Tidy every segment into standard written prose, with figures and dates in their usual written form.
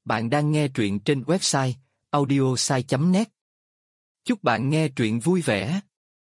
Bạn đang nghe truyện trên website audiosai.net. Chúc bạn nghe truyện vui vẻ.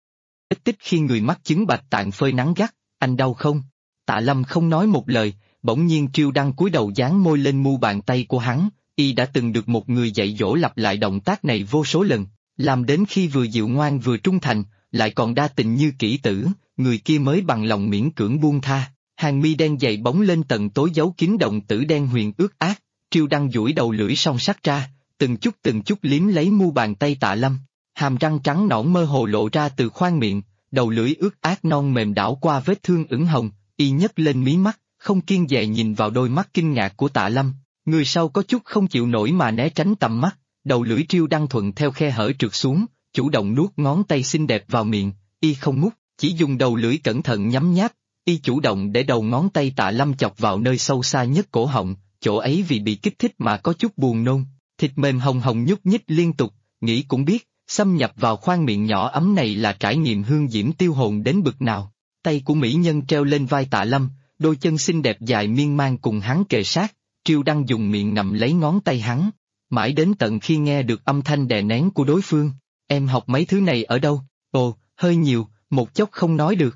Tích khi người mắc chứng bạch tạng phơi nắng gắt, anh đau không? Tạ Lâm không nói một lời, bỗng nhiên Triêu Đăng cúi đầu dán môi lên mu bàn tay của hắn. Y đã từng được một người dạy dỗ lặp lại động tác này vô số lần, làm đến khi vừa dịu ngoan vừa trung thành, lại còn đa tình như kỹ tử, người kia mới bằng lòng miễn cưỡng buông tha. Hàng mi đen dày bóng lên tận tối giấu kín động tử đen huyền ướt át. Triêu Đăng duỗi đầu lưỡi song sắt ra, từng chút liếm lấy mu bàn tay Tạ Lâm, hàm răng trắng nõn mơ hồ lộ ra từ khoang miệng, đầu lưỡi ướt át non mềm đảo qua vết thương ửng hồng, y nhấc lên mí mắt, không kiêng dè nhìn vào đôi mắt kinh ngạc của Tạ Lâm, người sau có chút không chịu nổi mà né tránh tầm mắt, đầu lưỡi Triêu Đăng thuận theo khe hở trượt xuống, chủ động nuốt ngón tay xinh đẹp vào miệng, y không mút, chỉ dùng đầu lưỡi cẩn thận nhấm nháp, y chủ động để đầu ngón tay Tạ Lâm chọc vào nơi sâu xa nhất cổ họng. Chỗ ấy vì bị kích thích mà có chút buồn nôn, thịt mềm hồng hồng nhúc nhích liên tục, nghĩ cũng biết, xâm nhập vào khoang miệng nhỏ ấm này là trải nghiệm hương diễm tiêu hồn đến bực nào. Tay của mỹ nhân treo lên vai Tạ Lâm, đôi chân xinh đẹp dài miên man cùng hắn kề sát, Triêu Đăng dùng miệng ngậm lấy ngón tay hắn, mãi đến tận khi nghe được âm thanh đè nén của đối phương. Em học mấy thứ này ở đâu? Ồ, hơi nhiều, một chốc không nói được.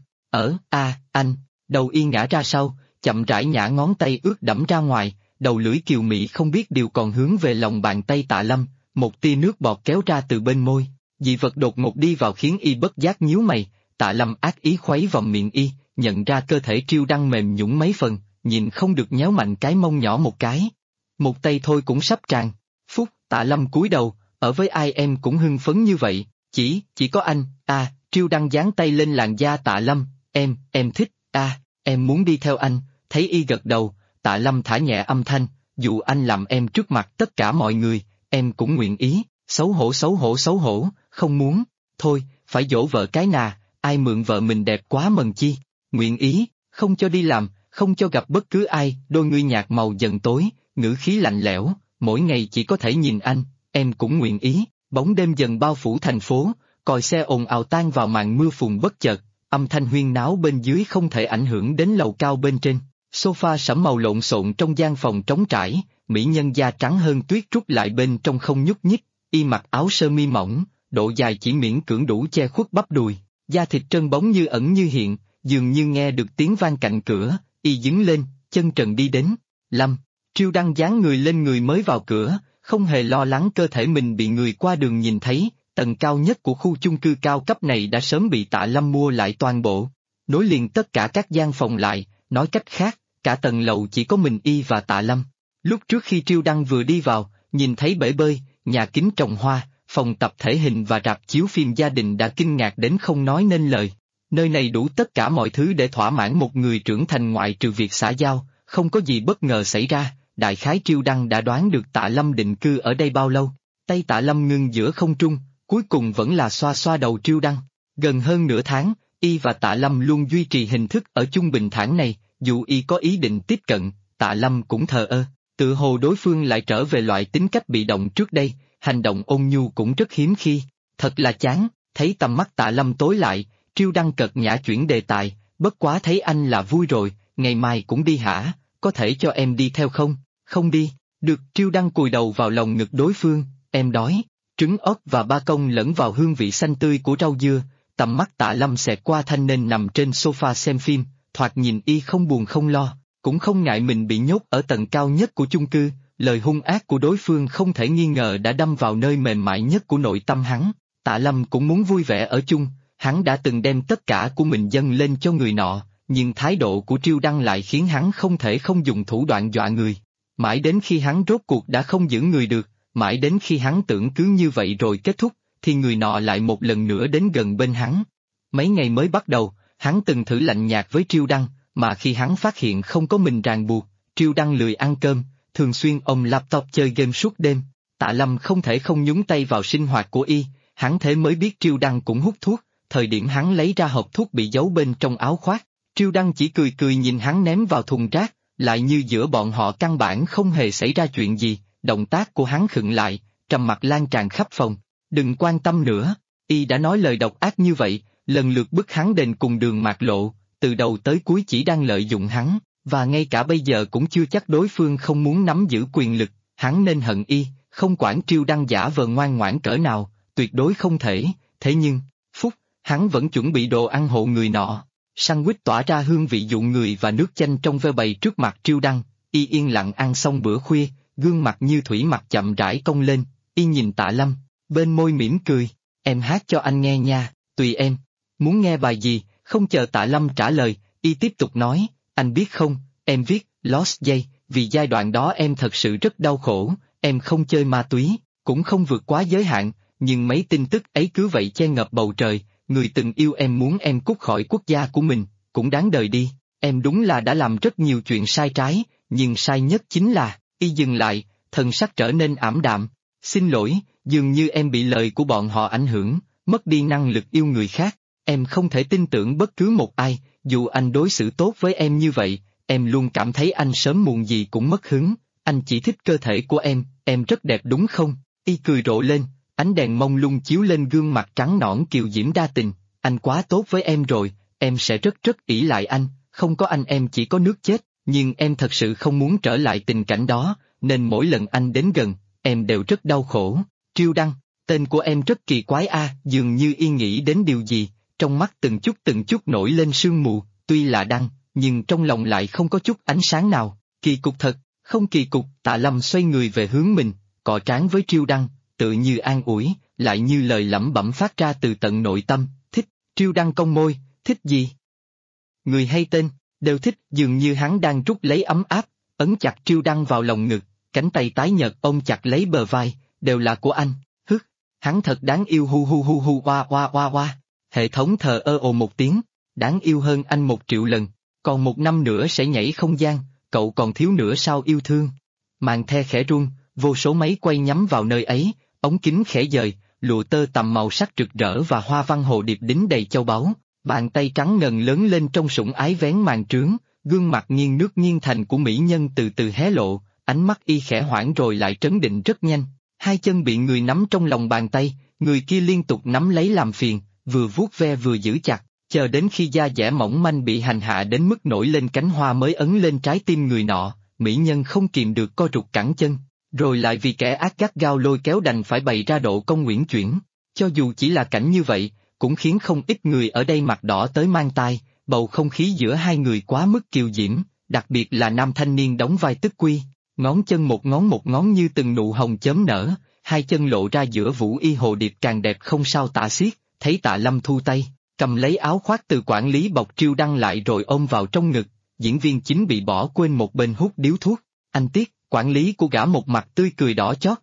Anh, đầu y ngã ra sau, chậm rãi nhả ngón tay ướt đẫm ra ngoài. Đầu lưỡi kiều mị không biết điều còn hướng về lòng bàn tay Tạ Lâm, một tia nước bọt kéo ra từ bên môi, dị vật đột ngột đi vào khiến y bất giác nhíu mày. Tạ Lâm ác ý khuấy vào miệng y, nhận ra cơ thể Triêu Đăng mềm nhũn mấy phần, nhìn không được nhéo mạnh cái mông nhỏ một cái. Một tay thôi cũng sắp tràn. Phúc, Tạ Lâm cúi đầu, ở với ai em cũng hưng phấn như vậy, chỉ có anh. Triêu Đăng dán tay lên làn da Tạ Lâm, em thích, em muốn đi theo anh. Thấy y gật đầu, Tạ Lâm thả nhẹ âm thanh, dù anh làm em trước mặt tất cả mọi người, em cũng nguyện ý. Xấu hổ, không muốn, thôi, phải dỗ vợ cái nà, ai mượn vợ mình đẹp quá mần chi, nguyện ý, không cho đi làm, không cho gặp bất cứ ai. Đôi ngươi nhạt màu dần tối, ngữ khí lạnh lẽo, mỗi ngày chỉ có thể nhìn anh, em cũng nguyện ý. Bóng đêm dần bao phủ thành phố, còi xe ồn ào tan vào màn mưa phùn bất chợt, âm thanh huyên náo bên dưới không thể ảnh hưởng đến lầu cao bên trên. Sofa sẫm màu lộn xộn trong gian phòng trống trải, mỹ nhân da trắng hơn tuyết trút lại bên trong không nhúc nhích, y mặc áo sơ mi mỏng, độ dài chỉ miễn cưỡng đủ che khuất bắp đùi, da thịt trơn bóng như ẩn như hiện, dường như nghe được tiếng vang cạnh cửa, y đứng lên, chân trần đi đến. Lâm, Triêu Đăng dán người lên người mới vào cửa, không hề lo lắng cơ thể mình bị người qua đường nhìn thấy. Tầng cao nhất của khu chung cư cao cấp này đã sớm bị Tạ Lâm mua lại toàn bộ, nối liền tất cả các gian phòng lại, nói cách khác, cả tầng lầu chỉ có mình y và Tạ Lâm. Lúc trước khi Triêu Đăng vừa đi vào, nhìn thấy bể bơi, nhà kính trồng hoa, phòng tập thể hình và rạp chiếu phim gia đình đã kinh ngạc đến không nói nên lời. Nơi này đủ tất cả mọi thứ để thỏa mãn một người trưởng thành ngoại trừ việc xã giao, không có gì bất ngờ xảy ra. Đại khái Triêu Đăng đã đoán được Tạ Lâm định cư ở đây bao lâu. Tay Tạ Lâm ngưng giữa không trung, cuối cùng vẫn là xoa xoa đầu Triêu Đăng. Gần hơn nửa tháng, y và Tạ Lâm luôn duy trì hình thức ở chung bình thản này, dù y có ý định tiếp cận, Tạ Lâm cũng thờ ơ, tự hồ đối phương lại trở về loại tính cách bị động trước đây, hành động ôn nhu cũng rất hiếm khi. Thật là chán, thấy tầm mắt Tạ Lâm tối lại, Triêu Đăng cợt nhã chuyển đề tài, bất quá thấy anh là vui rồi, ngày mai cũng đi hả, có thể cho em đi theo không? Không đi, được. Triêu Đăng cùi đầu vào lòng ngực đối phương, em đói. Trứng ốp và ba công lẫn vào hương vị xanh tươi của rau dưa, tầm mắt Tạ Lâm xẹt qua thanh nên nằm trên sofa xem phim, thoạt nhìn y không buồn không lo, cũng không ngại mình bị nhốt ở tầng cao nhất của chung cư. Lời hung ác của đối phương không thể nghi ngờ đã đâm vào nơi mềm mại nhất của nội tâm hắn. Tạ Lâm cũng muốn vui vẻ ở chung, hắn đã từng đem tất cả của mình dâng lên cho người nọ, nhưng thái độ của Triêu Đăng lại khiến hắn không thể không dùng thủ đoạn dọa người. Mãi đến khi hắn rốt cuộc đã không giữ người được, mãi đến khi hắn tưởng cứ như vậy rồi kết thúc, thì người nọ lại một lần nữa đến gần bên hắn. Mấy ngày mới bắt đầu, hắn từng thử lạnh nhạt với Triêu Đăng, mà khi hắn phát hiện không có mình ràng buộc, Triêu Đăng lười ăn cơm, thường xuyên ôm laptop chơi game suốt đêm. Tạ Lâm không thể không nhúng tay vào sinh hoạt của y, hắn thế mới biết Triêu Đăng cũng hút thuốc. Thời điểm hắn lấy ra hộp thuốc bị giấu bên trong áo khoác, Triêu Đăng chỉ cười cười nhìn hắn ném vào thùng rác, lại như giữa bọn họ căn bản không hề xảy ra chuyện gì. Động tác của hắn khựng lại, trầm mặc lan tràn khắp phòng. Đừng quan tâm nữa, y đã nói lời độc ác như vậy, lần lượt bức hắn đền cùng đường mạt lộ, từ đầu tới cuối chỉ đang lợi dụng hắn, và ngay cả bây giờ cũng chưa chắc đối phương không muốn nắm giữ quyền lực, hắn nên hận y, không quản Triêu Đăng giả vờ ngoan ngoãn cỡ nào, tuyệt đối không thể, thế nhưng, phúc, hắn vẫn chuẩn bị đồ ăn hộ người nọ. Sandwich tỏa ra hương vị dụ người và nước chanh trong ve bày trước mặt Triêu Đăng, y yên lặng ăn xong bữa khuya, gương mặt như thủy mặc chậm rãi cong lên, y nhìn Tạ Lâm, bên môi mỉm cười, em hát cho anh nghe nha, tùy em, muốn nghe bài gì, không chờ Tạ Lâm trả lời, y tiếp tục nói, anh biết không, em viết, Lost Day, vì giai đoạn đó em thật sự rất đau khổ, em không chơi ma túy, cũng không vượt quá giới hạn, nhưng mấy tin tức ấy cứ vậy che ngập bầu trời, người từng yêu em muốn em cút khỏi quốc gia của mình, cũng đáng đời đi, em đúng là đã làm rất nhiều chuyện sai trái, nhưng sai nhất chính là, y dừng lại, thần sắc trở nên ảm đạm, xin lỗi, dường như em bị lời của bọn họ ảnh hưởng, mất đi năng lực yêu người khác, em không thể tin tưởng bất cứ một ai, dù anh đối xử tốt với em như vậy, em luôn cảm thấy anh sớm muộn gì cũng mất hứng, anh chỉ thích cơ thể của em rất đẹp đúng không? Y cười rộ lên, ánh đèn mông lung chiếu lên gương mặt trắng nõn kiều diễm đa tình, anh quá tốt với em rồi, em sẽ rất rất ỷ lại anh, không có anh em chỉ có nước chết, nhưng em thật sự không muốn trở lại tình cảnh đó, nên mỗi lần anh đến gần, em đều rất đau khổ. Triêu Đăng, tên của em rất kỳ quái dường như y nghĩ đến điều gì, trong mắt từng chút nổi lên sương mù, tuy là Đăng, nhưng trong lòng lại không có chút ánh sáng nào, kỳ cục thật, không kỳ cục. Tạ Lâm xoay người về hướng mình, cọ trán với Triêu Đăng, tự như an ủi, lại như lời lẩm bẩm phát ra từ tận nội tâm, thích. Triêu Đăng cong môi, thích gì? Người hay tên, đều thích, dường như hắn đang rút lấy ấm áp, ấn chặt Triêu Đăng vào lòng ngực, cánh tay tái nhợt ôm chặt lấy bờ vai, đều là của anh, hắn thật đáng yêu hu hu hu hu oa oa oa oa. Hệ thống thờ ơ ồ một tiếng, đáng yêu hơn anh 1 triệu lần, còn 1 năm nữa sẽ nhảy không gian, cậu còn thiếu nữa sao yêu thương. Màn the khẽ rung, vô số máy quay nhắm vào nơi ấy, ống kính khẽ dời, lụa tơ tằm màu sắc rực rỡ và hoa văn hồ điệp đính đầy châu báu, bàn tay trắng ngần lớn lên trong sủng ái vén màn trướng, gương mặt nghiêng nước nghiêng thành của mỹ nhân từ từ hé lộ, ánh mắt y khẽ hoảng rồi lại trấn định rất nhanh, hai chân bị người nắm trong lòng bàn tay, người kia liên tục nắm lấy làm phiền, vừa vuốt ve vừa giữ chặt, chờ đến khi da dẻ mỏng manh bị hành hạ đến mức nổi lên cánh hoa mới ấn lên trái tim người nọ, mỹ nhân không kìm được co rụt cẳng chân, rồi lại vì kẻ ác gắt gao lôi kéo đành phải bày ra độ công uyển chuyển, cho dù chỉ là cảnh như vậy, cũng khiến không ít người ở đây mặt đỏ tới mang tai, bầu không khí giữa hai người quá mức kiều diễm, đặc biệt là nam thanh niên đóng vai Tức Quy, ngón chân một ngón như từng nụ hồng chớm nở, hai chân lộ ra giữa vũ y hồ điệp càng đẹp không sao tả xiết, thấy Tạ Lâm thu tay, cầm lấy áo khoác từ quản lý bọc Triêu Đăng lại rồi ôm vào trong ngực, diễn viên chính bị bỏ quên một bên hút điếu thuốc, anh Tiết, quản lý của gã một mặt tươi cười đỏ chót,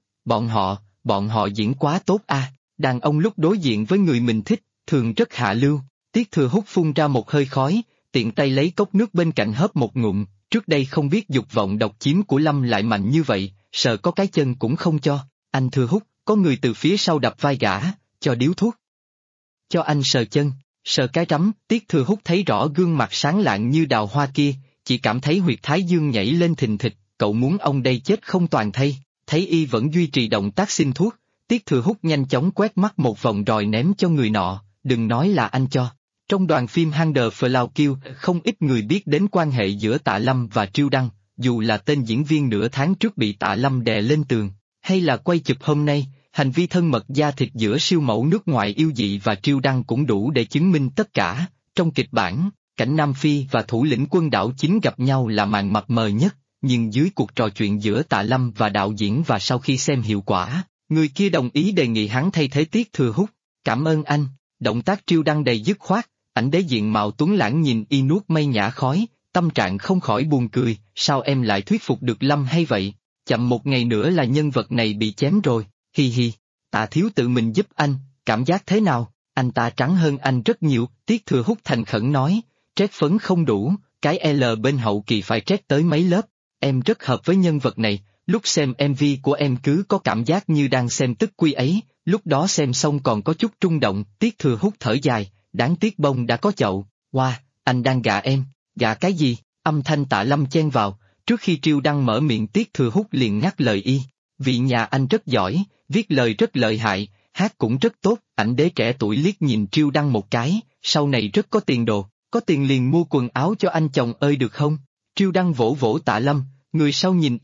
bọn họ diễn quá tốt đàn ông lúc đối diện với người mình thích, thường rất hạ lưu. Tiết Thừa hút phun ra một hơi khói, tiện tay lấy cốc nước bên cạnh hớp một ngụm, trước đây không biết dục vọng độc chiếm của Lâm lại mạnh như vậy, sợ có cái chân cũng không cho, anh Thừa hút, có người từ phía sau đập vai gã, cho điếu thuốc. Cho anh sờ chân, sờ cái rắm, Tiết Thừa hút thấy rõ gương mặt sáng lạng như đào hoa kia, chỉ cảm thấy huyệt thái dương nhảy lên thình thịch, cậu muốn ông đây chết không toàn thây, thấy y vẫn duy trì động tác xin thuốc, Tiết Thừa hút nhanh chóng quét mắt một vòng rồi ném cho người nọ, đừng nói là anh cho. Trong đoàn phim Under Flower Kill, không ít người biết đến quan hệ giữa Tạ Lâm và Triêu Đăng, dù là tên diễn viên nửa tháng trước bị Tạ Lâm đè lên tường, hay là quay chụp hôm nay, hành vi thân mật da thịt giữa siêu mẫu nước ngoài yêu dị và Triêu Đăng cũng đủ để chứng minh tất cả. Trong kịch bản, cảnh Nam Phi và thủ lĩnh quân đảo chính gặp nhau là màn mập mờ nhất, nhưng dưới cuộc trò chuyện giữa Tạ Lâm và đạo diễn và sau khi xem hiệu quả, người kia đồng ý đề nghị hắn thay thế Tiết Thừa hút. Cảm ơn anh, động tác Triêu Đăng đầy dứt khoát, ảnh đế diện mạo tuấn lãng nhìn y nuốt mây nhả khói, tâm trạng không khỏi buồn cười, sao em lại thuyết phục được Lâm hay vậy? Chậm 1 ngày nữa là nhân vật này bị chém rồi, hi hi. Tạ thiếu tự mình giúp anh, cảm giác thế nào? Anh ta trắng hơn anh rất nhiều, Tiết Thừa hút thành khẩn nói, trét phấn không đủ, cái L bên hậu kỳ phải trét tới mấy lớp, em rất hợp với nhân vật này, lúc xem MV của em cứ có cảm giác như đang xem Tức Quy ấy, lúc đó xem xong còn có chút rung động, Tiết Thừa hút thở dài, đáng tiếc bông đã có chậu, anh đang gạ em, gạ cái gì? Âm thanh Tạ Lâm chen vào, trước khi Triêu Đăng mở miệng Tiết Thừa hút liền ngắt lời y, vị nhà anh rất giỏi, viết lời rất lợi hại, hát cũng rất tốt, ảnh đế trẻ tuổi liếc nhìn Triêu Đăng một cái, sau này rất có tiền đồ, có tiền liền mua quần áo cho anh chồng ơi được không? Triêu Đăng vỗ vỗ Tạ Lâm, người sau nhìn y,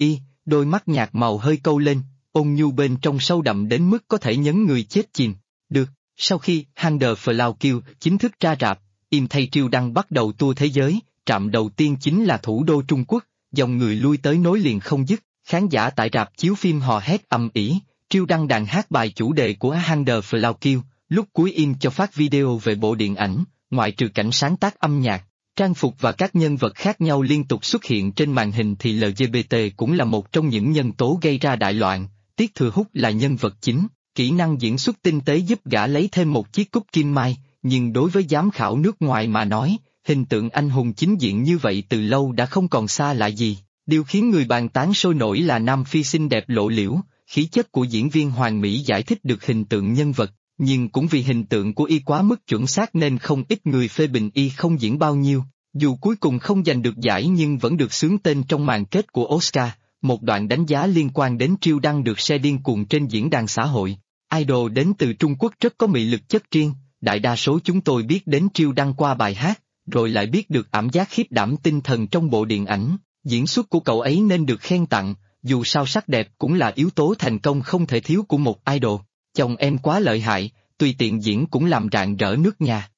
đôi mắt nhạt màu hơi câu lên, ôn nhu bên trong sâu đậm đến mức có thể nhấn người chết chìm. Được, sau khi Thunder Flow Kill chính thức ra rạp, Im thay Triêu Đăng bắt đầu tour thế giới, trạm đầu tiên chính là thủ đô Trung Quốc, dòng người lui tới nối liền không dứt, khán giả tại rạp chiếu phim hò hét ầm ĩ, Triêu Đăng đàn hát bài chủ đề của Thunder Flow Kill, lúc cuối Im cho phát video về bộ điện ảnh, ngoại trừ cảnh sáng tác âm nhạc, trang phục và các nhân vật khác nhau liên tục xuất hiện trên màn hình thì LGBT cũng là một trong những nhân tố gây ra đại loạn, Tiết Thừa Húc là nhân vật chính, kỹ năng diễn xuất tinh tế giúp gã lấy thêm một chiếc cúp kim mai, nhưng đối với giám khảo nước ngoài mà nói, hình tượng anh hùng chính diện như vậy từ lâu đã không còn xa lạ gì. Điều khiến người bàn tán sôi nổi là Nam Phi xinh đẹp lộ liễu, khí chất của diễn viên Hoàng Mỹ giải thích được hình tượng nhân vật, nhưng cũng vì hình tượng của y quá mức chuẩn xác nên không ít người phê bình y không diễn bao nhiêu. Dù cuối cùng không giành được giải nhưng vẫn được xướng tên trong màn kết của Oscar, một đoạn đánh giá liên quan đến Triêu Đăng được share điên cuồng trên diễn đàn xã hội. Idol đến từ Trung Quốc rất có mị lực chất riêng, đại đa số chúng tôi biết đến Triêu Đăng qua bài hát, rồi lại biết được ảm giác khiếp đảm tinh thần trong bộ điện ảnh. Diễn xuất của cậu ấy nên được khen tặng, dù sao sắc đẹp cũng là yếu tố thành công không thể thiếu của một idol. Chồng em quá lợi hại, tùy tiện diễn cũng làm rạng rỡ nước nhà.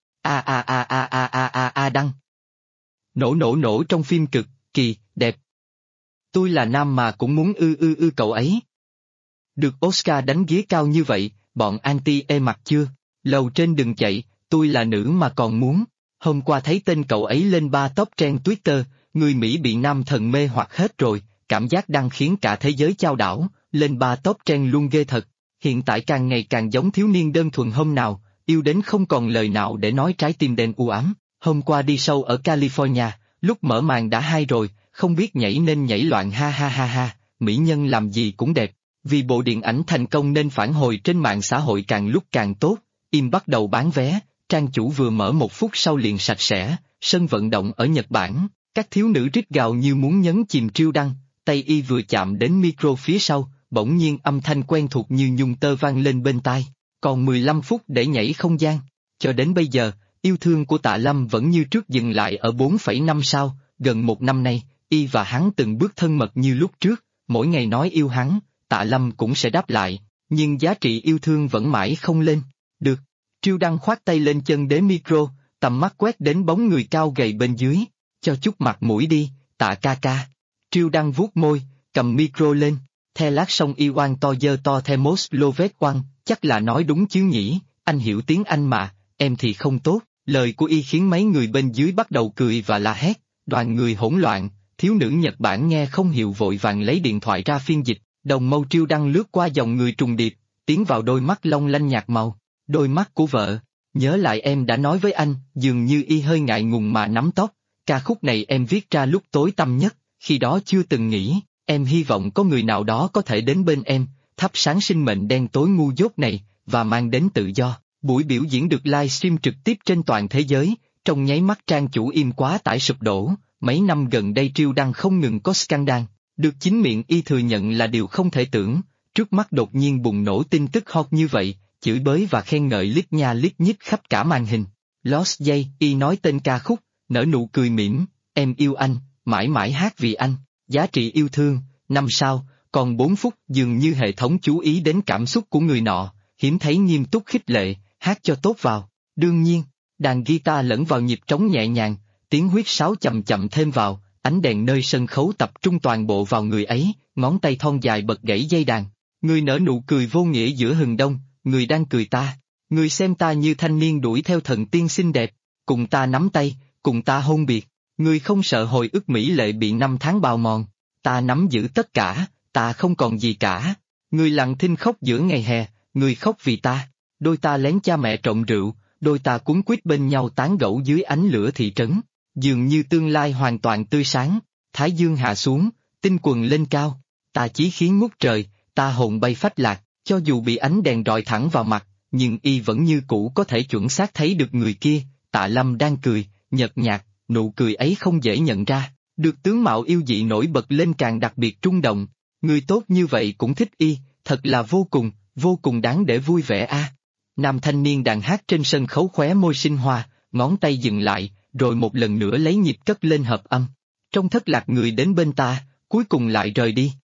Đăng. Nổ trong phim cực kỳ đẹp. Tôi là nam mà cũng muốn cậu ấy. Được Oscar đánh ghế cao như vậy, bọn anti mặt chưa? Lầu trên đừng chạy, tôi là nữ mà còn muốn. Hôm qua thấy tên cậu ấy lên ba top trend Twitter, người Mỹ bị nam thần mê hoặc hết rồi, cảm giác đang khiến cả thế giới chao đảo, lên ba top trend luôn ghê thật. Hiện tại càng ngày càng giống thiếu niên đơn thuần hôm nào, yêu đến không còn lời nào để nói trái tim đen u ám. Hôm qua đi show ở California, lúc mở màn đã hay rồi, không biết nhảy nên nhảy loạn ha, mỹ nhân làm gì cũng đẹp. Vì bộ điện ảnh thành công nên phản hồi trên mạng xã hội càng lúc càng tốt, Im bắt đầu bán vé, trang chủ vừa mở 1 phút sau liền sạch sẽ, sân vận động ở Nhật Bản, các thiếu nữ rít gào như muốn nhấn chìm Triêu Đăng, tay y vừa chạm đến micro phía sau, bỗng nhiên âm thanh quen thuộc như nhung tơ vang lên bên tai, còn 15 phút để nhảy không gian. Cho đến bây giờ, yêu thương của Tạ Lâm vẫn như trước dừng lại ở 4,5 sao, gần 1 năm nay, y và hắn từng bước thân mật như lúc trước, mỗi ngày nói yêu hắn, Tạ Lâm cũng sẽ đáp lại, nhưng giá trị yêu thương vẫn mãi không lên. Được, Triêu Đăng khoát tay lên chân đế micro, tầm mắt quét đến bóng người cao gầy bên dưới, cho chút mặt mũi đi, Tạ ca ca. Triêu Đăng vuốt môi, cầm micro lên, the lát sông y oan to dơ to the most lovet oan, chắc là nói đúng chứ nhỉ, anh hiểu tiếng Anh mà, em thì không tốt. Lời của y khiến mấy người bên dưới bắt đầu cười và la hét, đoàn người hỗn loạn, thiếu nữ Nhật Bản nghe không hiểu vội vàng lấy điện thoại ra phiên dịch, đồng mâu Triêu Đăng lướt qua dòng người trùng điệp, tiến vào đôi mắt long lanh nhạt màu, đôi mắt của vợ. Nhớ lại em đã nói với anh, dường như y hơi ngại ngùng mà nắm tóc, ca khúc này em viết ra lúc tối tăm nhất, khi đó chưa từng nghĩ, em hy vọng có người nào đó có thể đến bên em, thắp sáng sinh mệnh đen tối ngu dốt này, và mang đến tự do. Buổi biểu diễn được livestream trực tiếp trên toàn thế giới, trong nháy mắt trang chủ Im quá tải sụp đổ, mấy năm gần đây Triêu Đăng không ngừng có scandal, được chính miệng y thừa nhận là điều không thể tưởng, trước mắt đột nhiên bùng nổ tin tức hot như vậy, chửi bới và khen ngợi lít nha lít nhít khắp cả màn hình. Lost Day, y nói tên ca khúc, nở nụ cười mỉm, em yêu anh, mãi mãi hát vì anh, giá trị yêu thương, 5 sao, còn 4 phút dường như hệ thống chú ý đến cảm xúc của người nọ, hiếm thấy nghiêm túc khích lệ, hát cho tốt vào. Đương nhiên, đàn guitar lẫn vào nhịp trống nhẹ nhàng, tiếng huýt sáo chậm chậm thêm vào, ánh đèn nơi sân khấu tập trung toàn bộ vào người ấy, ngón tay thon dài bật gãy dây đàn. Người nở nụ cười vô nghĩa giữa hừng đông, người đang cười ta, người xem ta như thanh niên đuổi theo thần tiên xinh đẹp, cùng ta nắm tay, cùng ta hôn biệt, người không sợ hồi ức mỹ lệ bị 5 tháng bào mòn, ta nắm giữ tất cả, ta không còn gì cả, người lặng thinh khóc giữa ngày hè, người khóc vì ta, đôi ta lén cha mẹ trộm rượu, đôi ta cuốn quýt bên nhau tán gẫu dưới ánh lửa thị trấn, dường như tương lai hoàn toàn tươi sáng, thái dương hạ xuống, tinh quần lên cao, ta chí khí ngút trời, ta hồn bay phách lạc, cho dù bị ánh đèn rọi thẳng vào mặt, nhưng y vẫn như cũ có thể chuẩn xác thấy được người kia, Tạ Lâm đang cười, nhợt nhạt, nụ cười ấy không dễ nhận ra, được tướng mạo yêu dị nổi bật lên càng đặc biệt trung động, người tốt như vậy cũng thích y, thật là vô cùng đáng để vui vẻ a. Nam thanh niên đàn hát trên sân khấu khóe môi sinh hoa, ngón tay dừng lại, rồi một lần nữa lấy nhịp cất lên hợp âm. Trong thất lạc người đến bên ta, cuối cùng lại rời đi,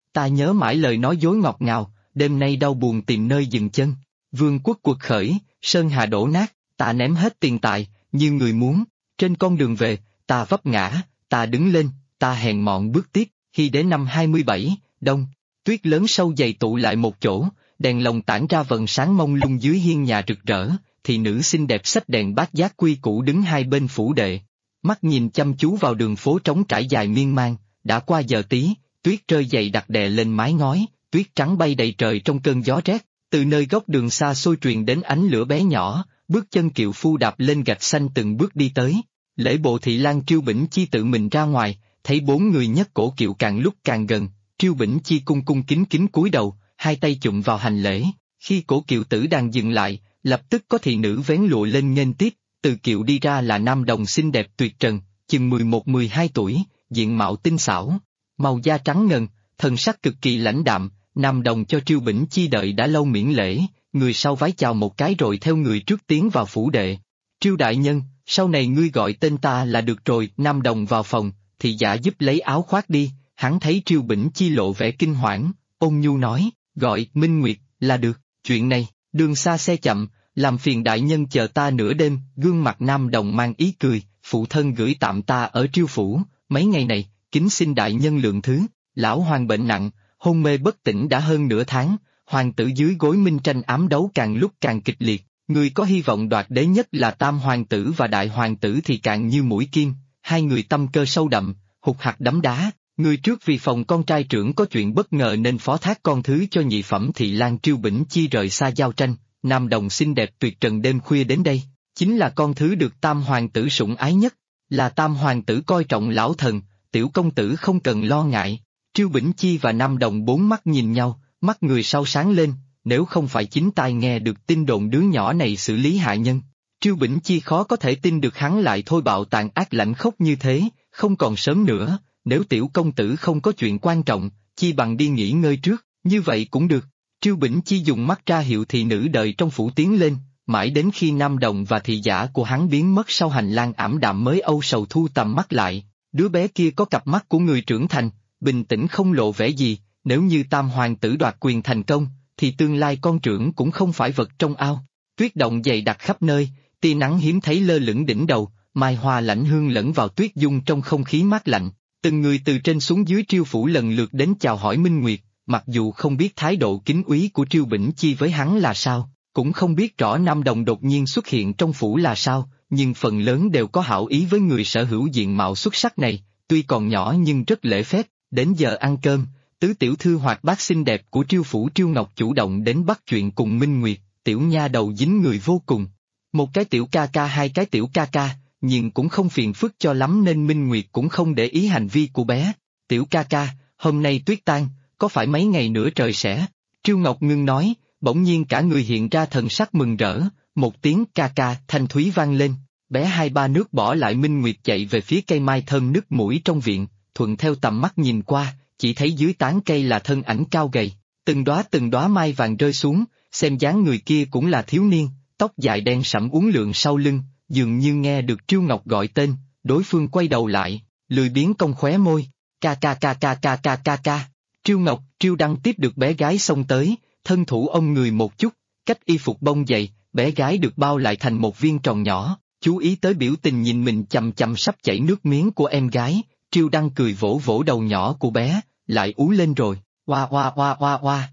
Ta nhớ mãi lời nói dối ngọt ngào, đêm nay đau buồn tìm nơi dừng chân. Vương quốc quật khởi, sơn hà đổ nát, ta ném hết tiền tài, như người muốn. Trên con đường về, ta vấp ngã, ta đứng lên, ta hèn mọn bước tiếp. Khi đến năm 27, đông, tuyết lớn sâu dày tụ lại một chỗ, đèn lồng tản ra vầng sáng mông lung dưới hiên nhà rực rỡ, thì nữ xinh đẹp xách đèn bát giác quy củ đứng hai bên phủ đệ. Mắt nhìn chăm chú vào đường phố trống trải dài miên man, đã qua giờ tí, tuyết rơi dày đặc đè lên mái ngói, tuyết trắng bay đầy trời trong cơn gió rét, từ nơi góc đường xa xôi truyền đến ánh lửa bé nhỏ, bước chân kiệu phu đạp lên gạch xanh từng bước đi tới. Lễ bộ thị lang Triêu Bỉnh Chi tự mình ra ngoài, thấy bốn người nhấc cổ kiệu càng lúc càng gần, Triêu Bỉnh Chi cung cung kính kính cúi đầu, hai tay chụm vào hành lễ, khi cổ kiệu tử đang dừng lại, lập tức có thị nữ vén lụa lên nghênh tiếp, từ kiệu đi ra là nam đồng xinh đẹp tuyệt trần, chừng 11-12 tuổi, diện mạo tinh xảo, màu da trắng ngần, thần sắc cực kỳ lãnh đạm, nam đồng cho Triêu Bỉnh Chi đợi đã lâu miễn lễ, người sau vái chào một cái rồi theo người trước tiến vào phủ đệ. Triêu đại nhân, sau này ngươi gọi tên ta là được rồi. Nam đồng vào phòng, thị giả giúp lấy áo khoác đi, hắn thấy Triêu Bỉnh Chi lộ vẻ kinh hoảng, ôn nhu nói, gọi Minh Nguyệt, là được, chuyện này, đường xa xe chậm, làm phiền đại nhân chờ ta nửa đêm. Gương mặt nam đồng mang ý cười, phụ thân gửi tạm ta ở Triêu phủ, mấy ngày này, kính xin đại nhân lượng thứ. Lão hoàng bệnh nặng, hôn mê bất tỉnh đã hơn nửa tháng, hoàng tử dưới gối minh tranh ám đấu càng lúc càng kịch liệt, người có hy vọng đoạt đế nhất là tam hoàng tử và đại hoàng tử thì càng như mũi kim, hai người tâm cơ sâu đậm, hụt hặc đấm đá. Người trước vì phòng con trai trưởng có chuyện bất ngờ nên phó thác con thứ cho nhị phẩm thị lang Triêu Bỉnh Chi rời xa giao tranh, nam đồng xinh đẹp tuyệt trần đêm khuya đến đây, chính là con thứ được tam hoàng tử sủng ái nhất, là tam hoàng tử coi trọng lão thần, tiểu công tử không cần lo ngại. Triêu Bỉnh Chi và nam đồng bốn mắt nhìn nhau, mắt người sau sáng lên, nếu không phải chính tai nghe được tin đồn đứa nhỏ này xử lý hạ nhân, Triêu Bỉnh Chi khó có thể tin được hắn lại thô bạo tàn ác lạnh khốc như thế. Không còn sớm nữa, nếu tiểu công tử không có chuyện quan trọng, chi bằng đi nghỉ ngơi trước, như vậy cũng được. Triêu Bỉnh Chi dùng mắt ra hiệu thị nữ đợi trong phủ tiến lên, mãi đến khi nam đồng và thị giả của hắn biến mất sau hành lang ảm đạm mới âu sầu thu tầm mắt lại. Đứa bé kia có cặp mắt của người trưởng thành, bình tĩnh không lộ vẻ gì, nếu như tam hoàng tử đoạt quyền thành công, thì tương lai con trưởng cũng không phải vật trong ao. Tuyết động dày đặc khắp nơi, tia nắng hiếm thấy lơ lửng đỉnh đầu, mai hoa lãnh hương lẫn vào tuyết dung trong không khí mát lạnh. Từng người từ trên xuống dưới Triêu phủ lần lượt đến chào hỏi Minh Nguyệt, mặc dù không biết thái độ kính úy của Triêu Bỉnh Chi với hắn là sao, cũng không biết rõ nam đồng đột nhiên xuất hiện trong phủ là sao, nhưng phần lớn đều có hảo ý với người sở hữu diện mạo xuất sắc này, tuy còn nhỏ nhưng rất lễ phép. Đến giờ ăn cơm, tứ tiểu thư hoạt bát xinh đẹp của Triêu phủ Triêu Ngọc chủ động đến bắt chuyện cùng Minh Nguyệt, tiểu nha đầu dính người vô cùng. Một cái tiểu ca ca hai cái tiểu ca ca, nhưng cũng không phiền phức cho lắm nên Minh Nguyệt cũng không để ý hành vi của bé. Tiểu ca ca, hôm nay tuyết tan, có phải mấy ngày nữa trời sẽ? Triêu Ngọc ngưng nói, bỗng nhiên cả người hiện ra thần sắc mừng rỡ, một tiếng ca ca thanh thúy vang lên, bé hai ba nước bỏ lại Minh Nguyệt chạy về phía cây mai thơm nức mũi trong viện, thuận theo tầm mắt nhìn qua, chỉ thấy dưới tán cây là thân ảnh cao gầy, từng đóa mai vàng rơi xuống, xem dáng người kia cũng là thiếu niên, tóc dài đen sẫm uốn lượn sau lưng, dường như nghe được Triêu Ngọc gọi tên, đối phương quay đầu lại, lười biếng cong khóe môi, ca ca ca ca ca ca ca ca. Triêu Ngọc, Triêu Đăng tiếp được bé gái xông tới, thân thủ ôm người một chút, cách y phục bông dày, bé gái được bao lại thành một viên tròn nhỏ, chú ý tới biểu tình nhìn mình chằm chằm sắp chảy nước miếng của em gái, Triêu Đăng cười vỗ vỗ đầu nhỏ của bé, lại ú lên rồi, oa oa oa oa oa.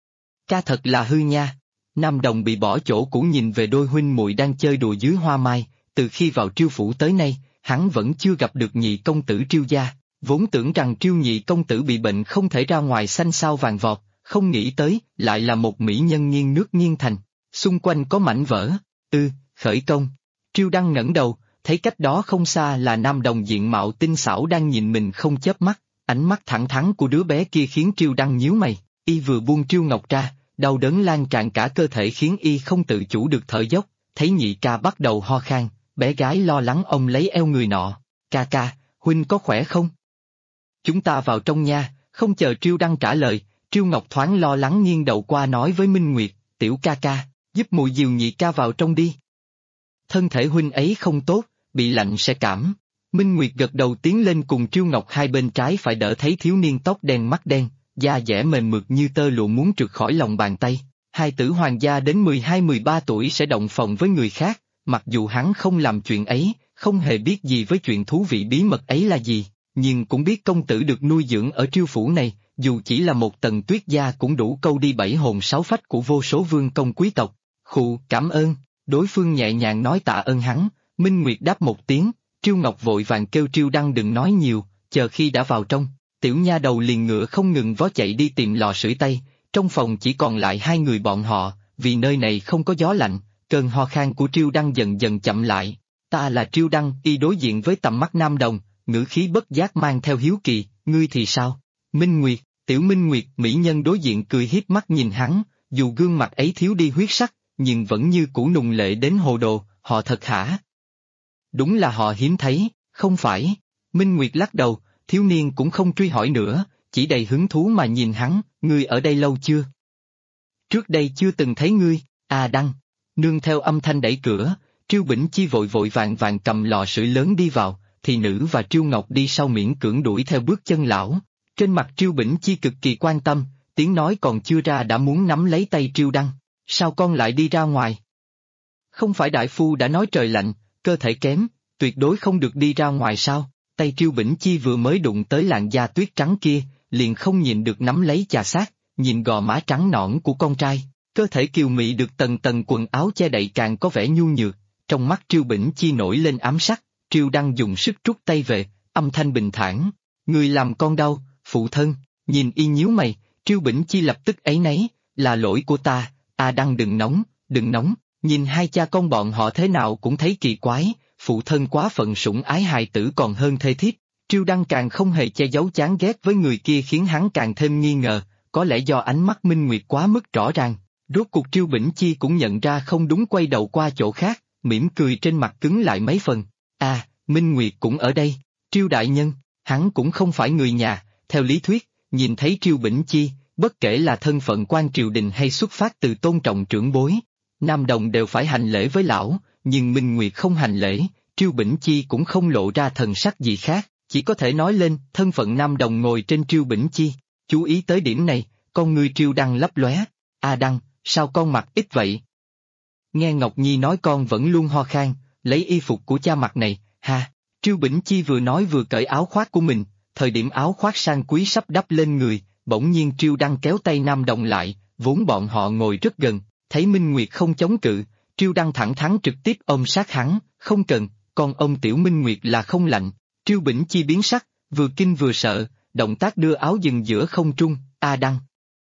Ca thật là hư nha. Nam đồng bị bỏ chỗ cũ nhìn về đôi huynh muội đang chơi đùa dưới hoa mai, từ khi vào Triêu phủ tới nay, hắn vẫn chưa gặp được nhị công tử Triêu gia, vốn tưởng rằng Triêu nhị công tử bị bệnh không thể ra ngoài xanh xao vàng vọt, không nghĩ tới, lại là một mỹ nhân nghiêng nước nghiêng thành, xung quanh có mảnh vỡ, khởi công. Triêu Đăng ngẩng đầu, thấy cách đó không xa là nam đồng diện mạo tinh xảo đang nhìn mình không chớp mắt, ánh mắt thẳng thắn của đứa bé kia khiến Triêu Đăng nhíu mày, y vừa buông Triêu Ngọc ra, đau đớn lan tràn cả cơ thể khiến y không tự chủ được thở dốc, thấy nhị ca bắt đầu ho khan, bé gái lo lắng ôm lấy eo người nọ, ca ca, huynh có khỏe không? Chúng ta vào trong nha. Không chờ Triêu Đăng trả lời, Triêu Ngọc thoáng lo lắng nghiêng đầu qua nói với Minh Nguyệt, tiểu ca ca, giúp mùi dìu nhị ca vào trong đi. Thân thể huynh ấy không tốt, bị lạnh sẽ cảm. Minh Nguyệt gật đầu tiến lên cùng Triêu Ngọc hai bên trái phải đỡ thấy thiếu niên tóc đen mắt đen, da dẻ mềm mượt như tơ lụa muốn trượt khỏi lòng bàn tay. Hai tử hoàng gia đến 12-13 tuổi sẽ động phòng với người khác, mặc dù hắn không làm chuyện ấy, không hề biết gì với chuyện thú vị bí mật ấy là gì, nhưng cũng biết công tử được nuôi dưỡng ở Triêu phủ này, dù chỉ là một tầng tuyết gia cũng đủ câu đi 7 hồn 6 phách của vô số vương công quý tộc. Khụ, cảm ơn, đối phương nhẹ nhàng nói tạ ơn hắn. Minh Nguyệt đáp một tiếng, Triêu Ngọc vội vàng kêu Triêu Đăng đừng nói nhiều, chờ khi đã vào trong, tiểu nha đầu liền ngựa không ngừng vó chạy đi tìm lò sưởi tay. Trong phòng chỉ còn lại hai người bọn họ, vì nơi này không có gió lạnh, cơn ho khan của Triêu Đăng dần dần chậm lại. Ta là Triêu Đăng, y đối diện với tầm mắt Nam Đồng, ngữ khí bất giác mang theo hiếu kỳ, ngươi thì sao? Minh Nguyệt, tiểu Minh Nguyệt, mỹ nhân đối diện cười hiếp mắt nhìn hắn, dù gương mặt ấy thiếu đi huyết sắc, nhưng vẫn như cũ nùng lệ đến hồ đồ, họ thật hả? Đúng là họ hiếm thấy, không phải? Minh Nguyệt lắc đầu, thiếu niên cũng không truy hỏi nữa, chỉ đầy hứng thú mà nhìn hắn, ngươi ở đây lâu chưa? Trước đây chưa từng thấy ngươi, Đăng. Nương theo âm thanh đẩy cửa, Triêu Bỉnh Chi vội vội vàng vàng cầm lò sưởi lớn đi vào, thì nữ và Triêu Ngọc đi sau miễn cưỡng đuổi theo bước chân lão. Trên mặt Triêu Bỉnh Chi cực kỳ quan tâm, tiếng nói còn chưa ra đã muốn nắm lấy tay Triêu Đăng. Sao con lại đi ra ngoài? Không phải đại phu đã nói trời lạnh, cơ thể kém, tuyệt đối không được đi ra ngoài sao? Tay Triêu Bỉnh Chi vừa mới đụng tới làn da tuyết trắng kia, liền không nhịn được nắm lấy chà sát, nhìn gò má trắng nõn của con trai, cơ thể kiều mị được tầng tầng quần áo che đậy càng có vẻ nhu nhược, trong mắt Triêu Bỉnh Chi nổi lên ám sắc. Triêu Đăng dùng sức rút tay về, âm thanh bình thản, người làm con đau, phụ thân. Nhìn y nhíu mày, Triêu Bỉnh Chi lập tức áy náy, là lỗi của ta. Đăng đừng nóng, nhìn hai cha con bọn họ thế nào cũng thấy kỳ quái, phụ thân quá phận sủng ái hài tử còn hơn thê thiếp. Triêu Đăng càng không hề che giấu chán ghét với người kia khiến hắn càng thêm nghi ngờ, có lẽ do ánh mắt Minh Nguyệt quá mức rõ ràng. Rốt cuộc Triêu Bỉnh Chi cũng nhận ra không đúng, quay đầu qua chỗ khác, mỉm cười trên mặt cứng lại mấy phần. Minh Nguyệt cũng ở đây. Triêu đại nhân, hắn cũng không phải người nhà, theo lý thuyết, nhìn thấy Triêu Bỉnh Chi, bất kể là thân phận quan triều đình hay xuất phát từ tôn trọng trưởng bối, Nam Đồng đều phải hành lễ với lão, nhưng Minh Nguyệt không hành lễ, Triêu Bỉnh Chi cũng không lộ ra thần sắc gì khác, chỉ có thể nói lên thân phận Nam Đồng ngồi trên Triêu Bỉnh Chi. Chú ý tới điểm này, con ngươi Triêu Đăng lấp lóe. Đăng, sao con mặc ít vậy? Nghe Ngọc Nhi nói con vẫn luôn ho khan, lấy y phục của cha mặc này, ha. Triêu Bỉnh Chi vừa nói vừa cởi áo khoác của mình, thời điểm áo khoác sang quý sắp đắp lên người, bỗng nhiên Triêu Đăng kéo tay Nam Đồng lại, vốn bọn họ ngồi rất gần, thấy Minh Nguyệt không chống cự, Triêu Đăng thẳng thắn trực tiếp ôm sát hắn, không cần, con ôm tiểu Minh Nguyệt là không lạnh. Triêu Bỉnh Chi biến sắc, vừa kinh vừa sợ, động tác đưa áo dừng giữa không trung. Đăng,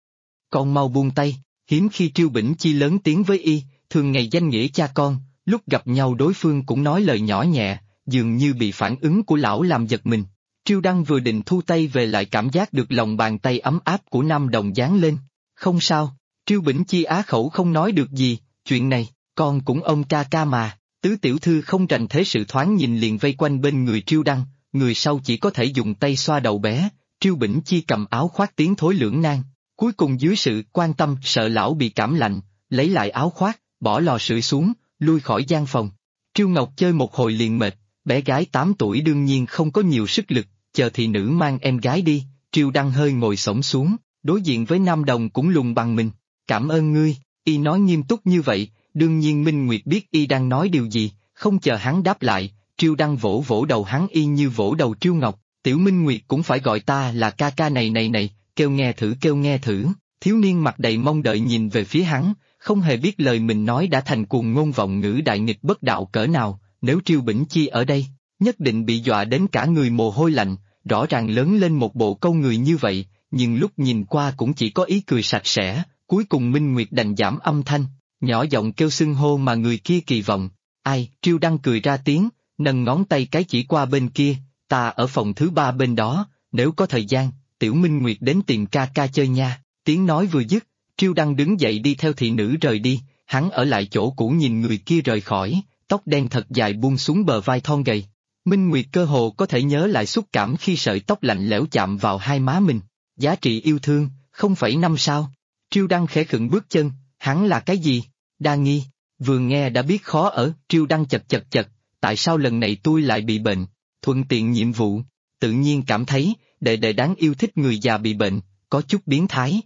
con mau buông tay. Hiếm khi Triêu Bỉnh Chi lớn tiếng với y, thường ngày danh nghĩa cha con, lúc gặp nhau đối phương cũng nói lời nhỏ nhẹ, dường như bị phản ứng của lão làm giật mình. Triêu Đăng vừa định thu tay về lại cảm giác được lòng bàn tay ấm áp của Nam Đồng dán lên. Không sao, Triêu Bỉnh Chi á khẩu không nói được gì, chuyện này, con cũng ôm ca ca mà. Tứ tiểu thư không rành thế sự thoáng nhìn liền vây quanh bên người Triêu Đăng, người sau chỉ có thể dùng tay xoa đầu bé. Triêu Bỉnh Chi cầm áo khoác tiến thối lưỡng nan, cuối cùng dưới sự quan tâm sợ lão bị cảm lạnh, lấy lại áo khoác, bỏ lò sưởi xuống, lui khỏi gian phòng. Triêu Ngọc chơi một hồi liền mệt, bé gái 8 tuổi đương nhiên không có nhiều sức lực, chờ thị nữ mang em gái đi. Triêu Đăng hơi ngồi xổm xuống, đối diện với Nam Đồng cũng lùng bằng mình. Cảm ơn ngươi, y nói nghiêm túc như vậy, đương nhiên Minh Nguyệt biết y đang nói điều gì, không chờ hắn đáp lại, Triêu Đăng vỗ vỗ đầu hắn y như vỗ đầu Triêu Ngọc, tiểu Minh Nguyệt cũng phải gọi ta là ca ca này, kêu nghe thử. Thiếu niên mặt đầy mong đợi nhìn về phía hắn, không hề biết lời mình nói đã thành cuồng ngôn vọng ngữ đại nghịch bất đạo cỡ nào, nếu Triêu Bỉnh Chi ở đây, nhất định bị dọa đến cả người mồ hôi lạnh, rõ ràng lớn lên một bộ câu người như vậy, nhưng lúc nhìn qua cũng chỉ có ý cười sạch sẽ. Cuối cùng Minh Nguyệt đành giảm âm thanh, nhỏ giọng kêu xưng hô mà người kia kỳ vọng. Ai? Triêu Đăng cười ra tiếng, nâng ngón tay cái chỉ qua bên kia, ta ở phòng thứ 3 bên đó, nếu có thời gian, tiểu Minh Nguyệt đến tìm ca ca chơi nha. Tiếng nói vừa dứt, Triêu Đăng đứng dậy đi theo thị nữ rời đi, hắn ở lại chỗ cũ nhìn người kia rời khỏi, tóc đen thật dài buông xuống bờ vai thon gầy. Minh Nguyệt cơ hồ có thể nhớ lại xúc cảm khi sợi tóc lạnh lẽo chạm vào hai má mình. Giá trị yêu thương, 0,5 sao. Triêu Đăng khẽ khựng bước chân, hắn là cái gì? Đa nghi, vừa nghe đã biết khó ở. Triêu Đăng chật, tại sao lần này tôi lại bị bệnh? Thuận tiện nhiệm vụ, tự nhiên cảm thấy, đệ đáng yêu thích người già bị bệnh, có chút biến thái,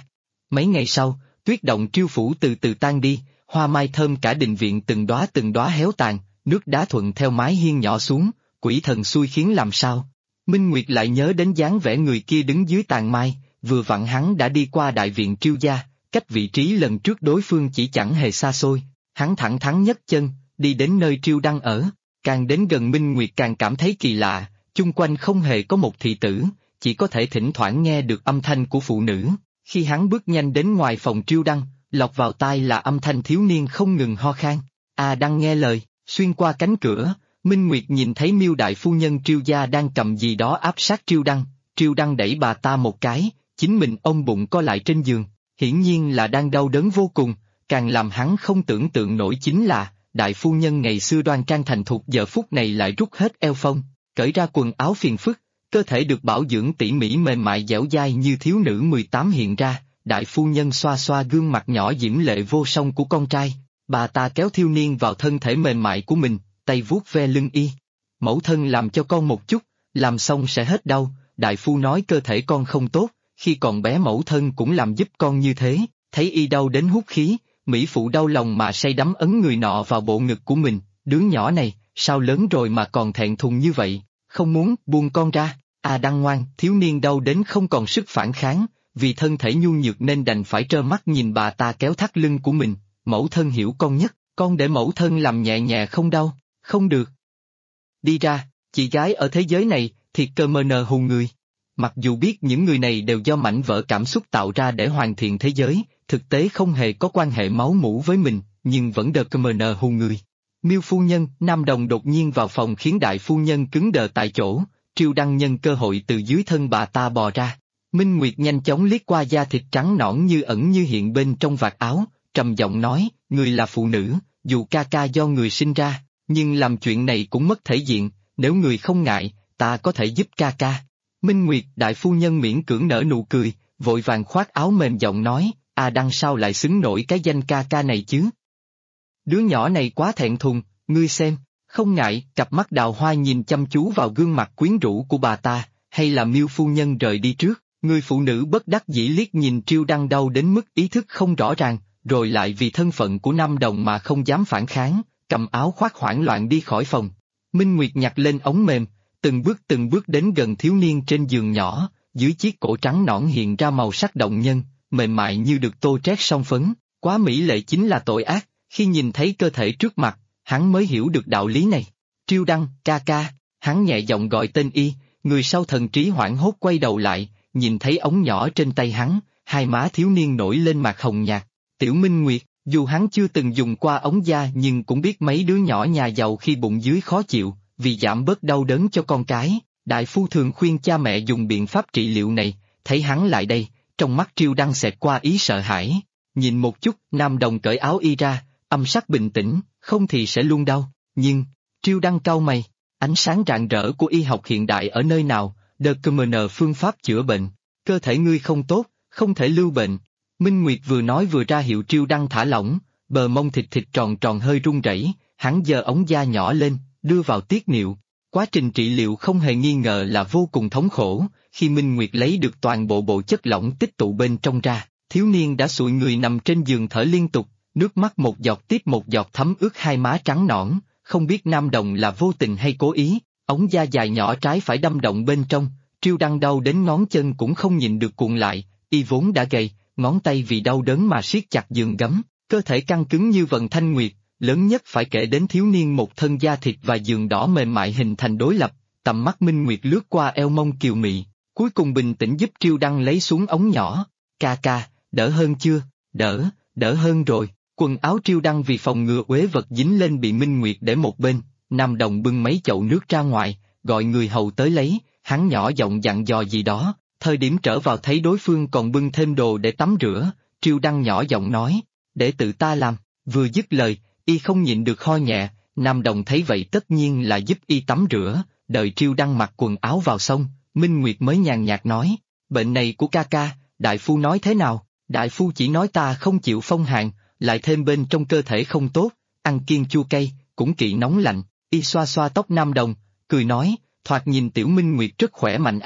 Mấy ngày sau, tuyết động Triêu Phủ từ từ tan đi, hoa mai thơm cả đình viện từng đóa héo tàn, nước đá thuận theo mái hiên nhỏ xuống, quỷ thần xui khiến làm sao. Minh Nguyệt lại nhớ đến dáng vẻ người kia đứng dưới tàn mai, vừa vặn hắn đã đi qua đại viện Triêu gia, cách vị trí lần trước đối phương chỉ chẳng hề xa xôi, hắn thẳng thắn nhấc chân, đi đến nơi Triêu Đăng ở, càng đến gần Minh Nguyệt càng cảm thấy kỳ lạ, chung quanh không hề có một thị tử, chỉ có thể thỉnh thoảng nghe được âm thanh của phụ nữ. Khi hắn bước nhanh đến ngoài phòng Triêu Đăng, lọt vào tai là âm thanh thiếu niên không ngừng ho khan. Đăng nghe lời, xuyên qua cánh cửa, Minh Nguyệt nhìn thấy Miêu đại phu nhân Triêu gia đang cầm gì đó áp sát Triêu Đăng đẩy bà ta một cái, chính mình ôm bụng co lại trên giường, hiển nhiên là đang đau đớn vô cùng, càng làm hắn không tưởng tượng nổi chính là, đại phu nhân ngày xưa đoan trang thành thục giờ phút này lại rút hết eo phông, cởi ra quần áo phiền phức, cơ thể được bảo dưỡng tỉ mỉ mềm mại dẻo dai như thiếu nữ 18 hiện ra, đại phu nhân xoa xoa gương mặt nhỏ diễm lệ vô song của con trai, bà ta kéo thiếu niên vào thân thể mềm mại của mình, tay vuốt ve lưng y. Mẫu thân làm cho con một chút, làm xong sẽ hết đau, đại phu nói cơ thể con không tốt, khi còn bé mẫu thân cũng làm giúp con như thế, thấy y đau đến hút khí, mỹ phụ đau lòng mà say đắm ấn người nọ vào bộ ngực của mình, đứa nhỏ này, sao lớn rồi mà còn thẹn thùng như vậy, không muốn buông con ra. Đăng ngoan, thiếu niên đau đến không còn sức phản kháng, vì thân thể nhu nhược nên đành phải trơ mắt nhìn bà ta kéo thắt lưng của mình, mẫu thân hiểu con nhất, con để mẫu thân làm nhẹ nhẹ không đau, không được. Đi ra, chị gái ở thế giới này, thiệt cơ mờ nờ hù người. Mặc dù biết những người này đều do mảnh vỡ cảm xúc tạo ra để hoàn thiện thế giới, thực tế không hề có quan hệ máu mủ với mình, nhưng vẫn đờ cơ mờ nờ hù người. Miêu phu nhân, Nam Đồng đột nhiên vào phòng khiến đại phu nhân cứng đờ tại chỗ. Triêu Đăng nhân cơ hội từ dưới thân bà ta bò ra. Minh Nguyệt nhanh chóng liếc qua da thịt trắng nõn như ẩn như hiện bên trong vạt áo, trầm giọng nói, người là phụ nữ, dù ca ca do người sinh ra, nhưng làm chuyện này cũng mất thể diện, nếu người không ngại, ta có thể giúp ca ca. Minh Nguyệt đại phu nhân miễn cưỡng nở nụ cười, vội vàng khoác áo mềm giọng nói, Đăng sao lại xứng nổi cái danh ca ca này chứ? Đứa nhỏ này quá thẹn thùng, ngươi xem. Không ngại, cặp mắt đào hoa nhìn chăm chú vào gương mặt quyến rũ của bà ta, hay là Miêu phu nhân rời đi trước, người phụ nữ bất đắc dĩ liếc nhìn Triêu Đăng đau đến mức ý thức không rõ ràng, rồi lại vì thân phận của Nam Đồng mà không dám phản kháng, cầm áo khoác hoảng loạn đi khỏi phòng. Minh Nguyệt nhặt lên ống mềm, từng bước đến gần thiếu niên trên giường nhỏ, dưới chiếc cổ trắng nõn hiện ra màu sắc động nhân, mềm mại như được tô trét son phấn, quá mỹ lệ chính là tội ác, khi nhìn thấy cơ thể trước mặt. Hắn mới hiểu được đạo lý này. Triêu Đăng, ca ca, hắn nhẹ giọng gọi tên y, người sau thần trí hoảng hốt quay đầu lại, nhìn thấy ống nhỏ trên tay hắn, hai má thiếu niên nổi lên mạc hồng nhạt. Tiểu Minh Nguyệt, dù hắn chưa từng dùng qua ống da nhưng cũng biết mấy đứa nhỏ nhà giàu khi bụng dưới khó chịu, vì giảm bớt đau đớn cho con cái, đại phu thường khuyên cha mẹ dùng biện pháp trị liệu này, thấy hắn lại đây, trong mắt Triêu Đăng xẹt qua ý sợ hãi. Nhìn một chút, Nam Đồng cởi áo y ra, âm sắc bình tĩnh. Không thì sẽ luôn đau, nhưng, Triêu Đăng cau mày, ánh sáng rạng rỡ của y học hiện đại ở nơi nào, DKMN phương pháp chữa bệnh, cơ thể ngươi không tốt, không thể lưu bệnh. Minh Nguyệt vừa nói vừa ra hiệu Triêu Đăng thả lỏng, bờ mông thịt tròn tròn hơi run rẩy, hắn giơ ống da nhỏ lên, đưa vào tiết niệu. Quá trình trị liệu không hề nghi ngờ là vô cùng thống khổ, khi Minh Nguyệt lấy được toàn bộ bộ chất lỏng tích tụ bên trong ra, thiếu niên đã sụi người nằm trên giường thở liên tục. Nước mắt một giọt tiếp một giọt thấm ướt hai má trắng nõn, không biết Nam Đồng là vô tình hay cố ý, ống da dài nhỏ trái phải đâm động bên trong, Triêu Đăng đau đến ngón chân cũng không nhịn được cuộn lại, y vốn đã gầy, ngón tay vì đau đớn mà siết chặt giường gấm, cơ thể căng cứng như vần thanh nguyệt, lớn nhất phải kể đến thiếu niên một thân da thịt và giường đỏ mềm mại hình thành đối lập, tầm mắt Minh Nguyệt lướt qua eo mông kiều mị, cuối cùng bình tĩnh giúp Triêu Đăng lấy xuống ống nhỏ, ca ca, đỡ hơn chưa, đỡ hơn rồi. Quần áo Triêu Đăng vì phòng ngừa uế vật dính lên bị Minh Nguyệt để một bên, Nam Đồng bưng mấy chậu nước ra ngoài, gọi người hầu tới lấy, hắn nhỏ giọng dặn dò gì đó, thời điểm trở vào thấy đối phương còn bưng thêm đồ để tắm rửa, Triêu Đăng nhỏ giọng nói, để tự ta làm, vừa dứt lời, y không nhịn được ho nhẹ, Nam Đồng thấy vậy tất nhiên là giúp y tắm rửa, đợi Triêu Đăng mặc quần áo vào xong, Minh Nguyệt mới nhàn nhạt nói, bệnh này của ca ca, đại phu nói thế nào, đại phu chỉ nói ta không chịu phong hàn, lại thêm bên trong cơ thể không tốt, ăn kiêng chua cay, cũng kỵ nóng lạnh, y xoa xoa tóc Nam Đồng, cười nói, thoạt nhìn Tiểu Minh Nguyệt rất khỏe mạnh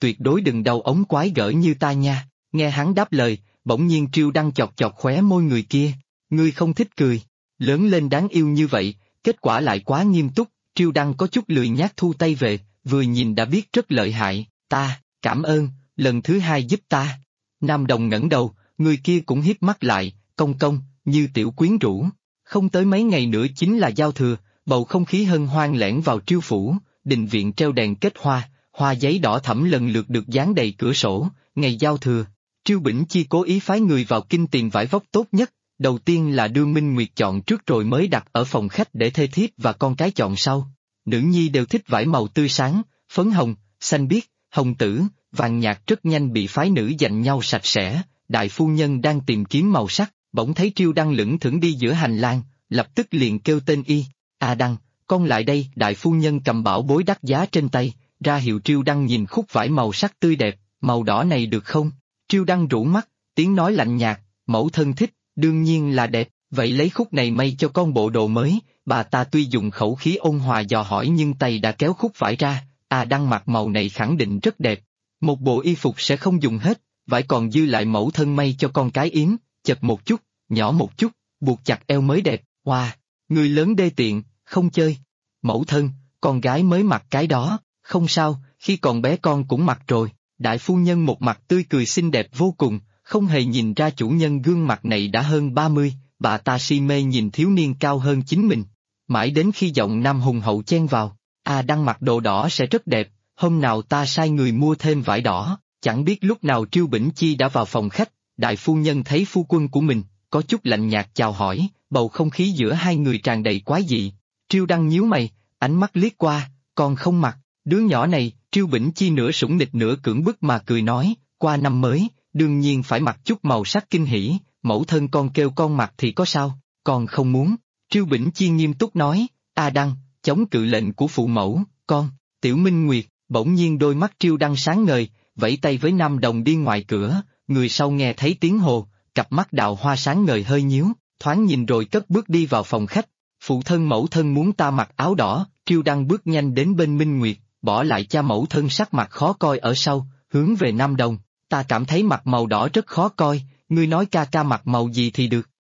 tuyệt đối đừng đầu ống quái gở như ta nha. Nghe hắn đáp lời, bỗng nhiên Triêu Đăng chọt chọt khóe môi người kia. Ngươi không thích cười, lớn lên đáng yêu như vậy, kết quả lại quá nghiêm túc. Triêu Đăng có chút lười nhác thu tay về, vừa nhìn đã biết rất lợi hại. Cảm ơn, lần thứ hai giúp ta. Nam Đồng ngẩng đầu, người kia cũng hiếp mắt lại, cong cong, như tiểu quyến rũ. Không tới mấy ngày nữa chính là giao thừa, bầu không khí hân hoan lẻn vào Triêu phủ, đình viện treo đèn kết hoa, hoa giấy đỏ thẫm lần lượt được dán đầy cửa sổ. Ngày giao thừa, Triêu Bỉnh Chi cố ý phái người vào kinh tìm vải vóc tốt nhất, đầu tiên là đưa Minh Nguyệt chọn trước rồi mới đặt ở phòng khách để thê thiếp và con cái chọn sau. Nữ nhi đều thích vải màu tươi sáng, phấn hồng, xanh biếc, hồng tử, vàng nhạt rất nhanh bị phái nữ giành nhau sạch sẽ. Đại phu nhân đang tìm kiếm màu sắc, bỗng thấy Triêu Đăng lững thững đi giữa hành lang, lập tức liền kêu tên y. Đăng, con lại đây. Đại phu nhân cầm bảo bối đắt giá trên tay, ra hiệu Triêu Đăng nhìn khúc vải màu sắc tươi đẹp, màu đỏ này được không? Triêu Đăng rũ mắt, tiếng nói lạnh nhạt, mẫu thân thích, đương nhiên là đẹp, vậy lấy khúc này may cho con bộ đồ mới. Bà ta tuy dùng khẩu khí ôn hòa dò hỏi nhưng tay đã kéo khúc vải ra. Đăng mặc màu này khẳng định rất đẹp. Một bộ y phục sẽ không dùng hết, vải còn dư lại mẫu thân may cho con cái yếm, chật một chút, nhỏ một chút, buộc chặt eo mới đẹp. Wow, người lớn đê tiện, không chơi. Mẫu thân, con gái mới mặc cái đó, không sao, khi còn bé con cũng mặc rồi. Đại phu nhân một mặt tươi cười xinh đẹp vô cùng, không hề nhìn ra chủ nhân gương mặt này đã hơn 30, bà ta si mê nhìn thiếu niên cao hơn chính mình. Mãi đến khi giọng nam hùng hậu chen vào, Đăng mặc đồ đỏ sẽ rất đẹp, hôm nào ta sai người mua thêm vải đỏ. Chẳng biết lúc nào Triêu Bỉnh Chi đã vào phòng khách, đại phu nhân thấy phu quân của mình, có chút lạnh nhạt chào hỏi, bầu không khí giữa hai người tràn đầy quái dị. Triêu Đăng nhíu mày, ánh mắt liếc qua, còn không mặc. Đứa nhỏ này, Triêu Bỉnh Chi nửa sủng nịch nửa cưỡng bức mà cười nói, qua năm mới, đương nhiên phải mặc chút màu sắc kinh hỉ, mẫu thân con kêu con mặc thì có sao, con không muốn. Triêu Bỉnh Chi nghiêm túc nói, Đăng, chống cự lệnh của phụ mẫu, con. Tiểu Minh Nguyệt, bỗng nhiên đôi mắt Triêu Đăng sáng ngời, vẫy tay với Nam Đồng đi ngoài cửa, người sau nghe thấy tiếng hồ, cặp mắt đào hoa sáng ngời hơi nhíu, thoáng nhìn rồi cất bước đi vào phòng khách. Phụ thân mẫu thân muốn ta mặc áo đỏ. Triêu Đăng bước nhanh đến bên Minh Nguyệt, bỏ lại cha mẫu thân sắc mặt khó coi ở sau, hướng về Nam Đồng, ta cảm thấy mặc màu đỏ rất khó coi, ngươi nói ca ca mặc màu gì thì được.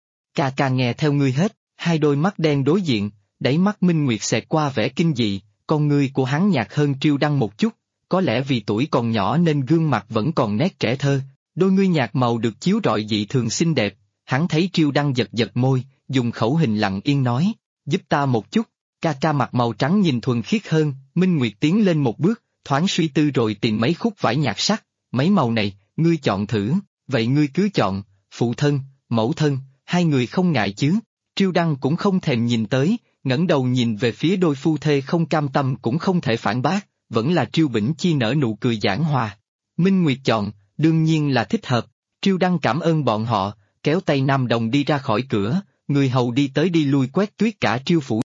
Ca ca nghe theo ngươi hết. Hai đôi mắt đen đối diện, đáy mắt Minh Nguyệt xẹt qua vẻ kinh dị, con ngươi của hắn nhạt hơn Triêu Đăng một chút, có lẽ vì tuổi còn nhỏ nên gương mặt vẫn còn nét trẻ thơ, đôi ngươi nhạt màu được chiếu rọi dị thường xinh đẹp. Hắn thấy Triêu Đăng giật giật môi, dùng khẩu hình lặng yên nói, giúp ta một chút. Ca ca mặc màu trắng nhìn thuần khiết hơn. Minh Nguyệt tiến lên một bước, thoáng suy tư rồi tìm mấy khúc vải nhạt sắc, mấy màu này, ngươi chọn thử. Vậy ngươi cứ chọn. Phụ thân, mẫu thân, hai người không ngại chứ? Triêu Đăng cũng không thèm nhìn tới, ngẩng đầu nhìn về phía đôi phu thê không cam tâm cũng không thể phản bác, vẫn là Triêu Bỉnh Chi nở nụ cười giảng hòa. Minh Nguyệt chọn, đương nhiên là thích hợp. Triêu Đăng cảm ơn bọn họ, kéo tay Nam Đồng đi ra khỏi cửa, người hầu đi tới đi lui quét tuyết cả Triêu phủ.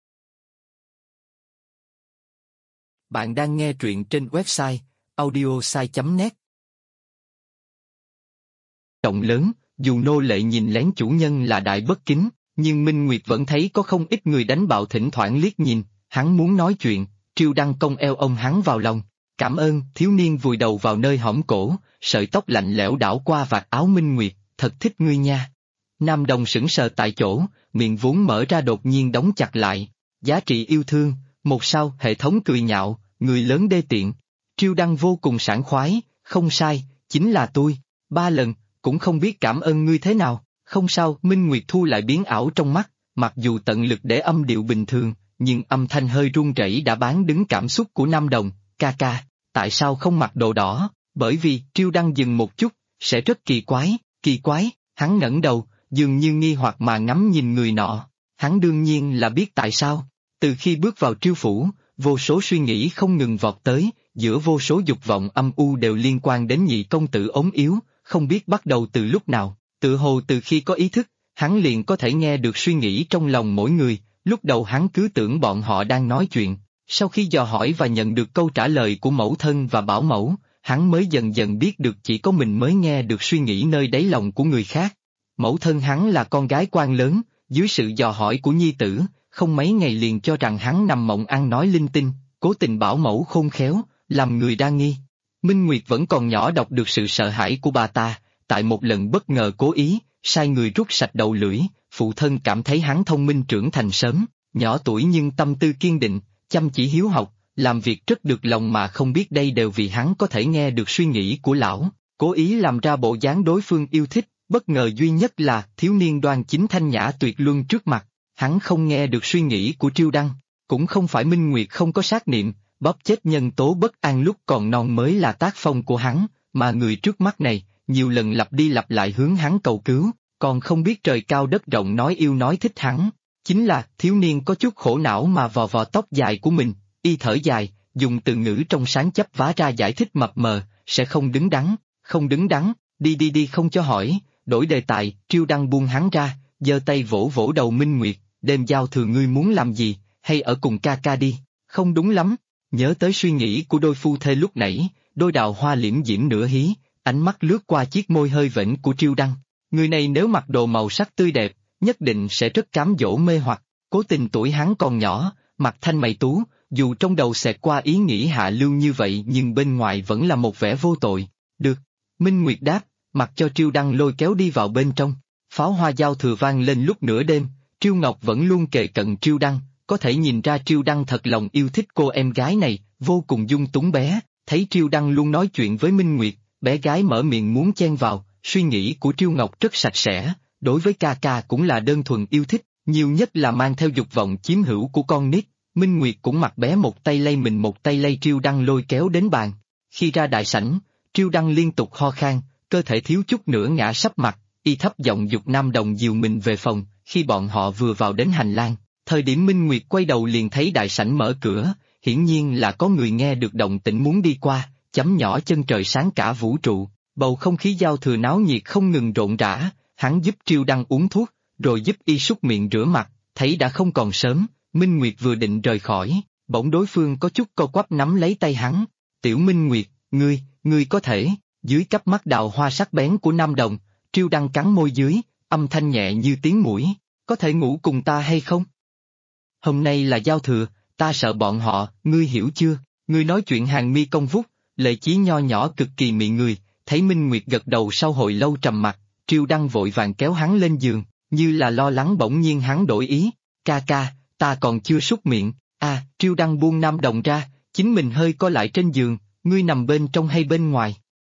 Bạn đang nghe truyện trên website audiosai.net. Trọng lớn, dù nô lệ nhìn lén chủ nhân là đại bất kính, nhưng Minh Nguyệt vẫn thấy có không ít người đánh bạo thỉnh thoảng liếc nhìn, hắn muốn nói chuyện. Triêu Đăng cong eo ôm hắn vào lòng, cảm ơn. Thiếu niên vùi đầu vào nơi hõm cổ, sợi tóc lạnh lẽo đảo qua vạt áo Minh Nguyệt, thật thích ngươi nha. Nam Đồng sững sờ tại chỗ, miệng vốn mở ra đột nhiên đóng chặt lại. Giá trị yêu thương, một sao. Hệ thống cười nhạo, người lớn đê tiện. Triêu Đăng vô cùng sảng khoái, không sai, chính là tôi. 3 lần, cũng không biết cảm ơn ngươi thế nào. Không sao. Minh Nguyệt thu lại biến ảo trong mắt, mặc dù tận lực để âm điệu bình thường, nhưng âm thanh hơi run rẩy đã bán đứng cảm xúc của Nam Đồng. Ca ca, tại sao không mặc đồ đỏ? Bởi vì, Triêu Đăng dừng một chút, sẽ rất kỳ quái, hắn ngẩng đầu, dường như nghi hoặc mà ngắm nhìn người nọ. Hắn đương nhiên là biết tại sao. Từ khi bước vào Triêu phủ, vô số suy nghĩ không ngừng vọt tới, giữa vô số dục vọng âm u đều liên quan đến nhị công tử ốm yếu, không biết bắt đầu từ lúc nào. Tự hồ từ khi có ý thức, hắn liền có thể nghe được suy nghĩ trong lòng mỗi người. Lúc đầu hắn cứ tưởng bọn họ đang nói chuyện, sau khi dò hỏi và nhận được câu trả lời của mẫu thân và bảo mẫu, hắn mới dần dần biết được chỉ có mình mới nghe được suy nghĩ nơi đáy lòng của người khác. Mẫu thân hắn là con gái quan lớn, dưới sự dò hỏi của nhi tử, không mấy ngày liền cho rằng hắn nằm mộng ăn nói linh tinh, cố tình bảo mẫu khôn khéo, làm người đa nghi. Minh Nguyệt vẫn còn nhỏ đọc được sự sợ hãi của bà ta, tại một lần bất ngờ cố ý, sai người rút sạch đầu lưỡi, phụ thân cảm thấy hắn thông minh trưởng thành sớm, nhỏ tuổi nhưng tâm tư kiên định, chăm chỉ hiếu học, làm việc rất được lòng mà không biết đây đều vì hắn có thể nghe được suy nghĩ của lão, cố ý làm ra bộ dáng đối phương yêu thích, bất ngờ duy nhất là thiếu niên đoan chính thanh nhã tuyệt luân trước mặt, hắn không nghe được suy nghĩ của Triêu Đăng, cũng không phải Minh Nguyệt không có sát niệm, bóp chết nhân tố bất an lúc còn non mới là tác phong của hắn, mà người trước mắt này, nhiều lần lặp đi lặp lại hướng hắn cầu cứu, còn không biết trời cao đất rộng nói yêu nói thích hắn. Chính là, thiếu niên có chút khổ não mà vò vò tóc dài của mình, y thở dài, dùng từ ngữ trong sáng chấp vá ra giải thích mập mờ, sẽ không đứng đắn, không đứng đắn, đi không cho hỏi, đổi đề tài, Triêu Đăng buông hắn ra, giơ tay vỗ vỗ đầu Minh Nguyệt, đêm giao thừa ngươi muốn làm gì, hay ở cùng ca ca đi, không đúng lắm, nhớ tới suy nghĩ của đôi phu thê lúc nãy, đôi đào hoa liễm diễm nửa hí, ánh mắt lướt qua chiếc môi hơi vểnh của Triêu Đăng, người này nếu mặc đồ màu sắc tươi đẹp, nhất định sẽ rất cám dỗ mê hoặc, cố tình tuổi hắn còn nhỏ, mặt thanh mày tú, dù trong đầu xẹt qua ý nghĩ hạ lưu như vậy nhưng bên ngoài vẫn là một vẻ vô tội, được, Minh Nguyệt đáp, mặc cho Triêu Đăng lôi kéo đi vào bên trong, pháo hoa giao thừa vang lên lúc nửa đêm, Triêu Ngọc vẫn luôn kề cận Triêu Đăng, có thể nhìn ra Triêu Đăng thật lòng yêu thích cô em gái này, vô cùng dung túng bé, thấy Triêu Đăng luôn nói chuyện với Minh Nguyệt, bé gái mở miệng muốn chen vào, suy nghĩ của Triêu Ngọc rất sạch sẽ. Đối với ca ca cũng là đơn thuần yêu thích, nhiều nhất là mang theo dục vọng chiếm hữu của con nít, Minh Nguyệt cũng mặc bé một tay lay mình một tay lay Triêu Đăng lôi kéo đến bàn. Khi ra đại sảnh, Triêu Đăng liên tục ho khan, cơ thể thiếu chút nữa ngã sấp mặt, y thấp giọng dục Nam Đồng dìu mình về phòng, khi bọn họ vừa vào đến hành lang, thời điểm Minh Nguyệt quay đầu liền thấy đại sảnh mở cửa, hiển nhiên là có người nghe được động tĩnh muốn đi qua, chấm nhỏ chân trời sáng cả vũ trụ, bầu không khí giao thừa náo nhiệt không ngừng rộn rã. Hắn giúp Triêu Đăng uống thuốc, rồi giúp y súc miệng rửa mặt, thấy đã không còn sớm, Minh Nguyệt vừa định rời khỏi, bỗng đối phương có chút co quắp nắm lấy tay hắn. Tiểu Minh Nguyệt, ngươi có thể, dưới cặp mắt đào hoa sắc bén của Nam Đồng, Triêu Đăng cắn môi dưới, âm thanh nhẹ như tiếng muỗi, có thể ngủ cùng ta hay không? Hôm nay là giao thừa, ta sợ bọn họ, ngươi hiểu chưa? Ngươi nói chuyện hàng mi cong vút, lệ chí nho nhỏ cực kỳ mị người, thấy Minh Nguyệt gật đầu sau hồi lâu trầm mặc. Triêu Đăng vội vàng kéo hắn lên giường, như là lo lắng bỗng nhiên hắn đổi ý, ca ca, ta còn chưa súc miệng, Triêu Đăng buông Nam Đồng ra, chính mình hơi co lại trên giường, ngươi nằm bên trong hay bên ngoài?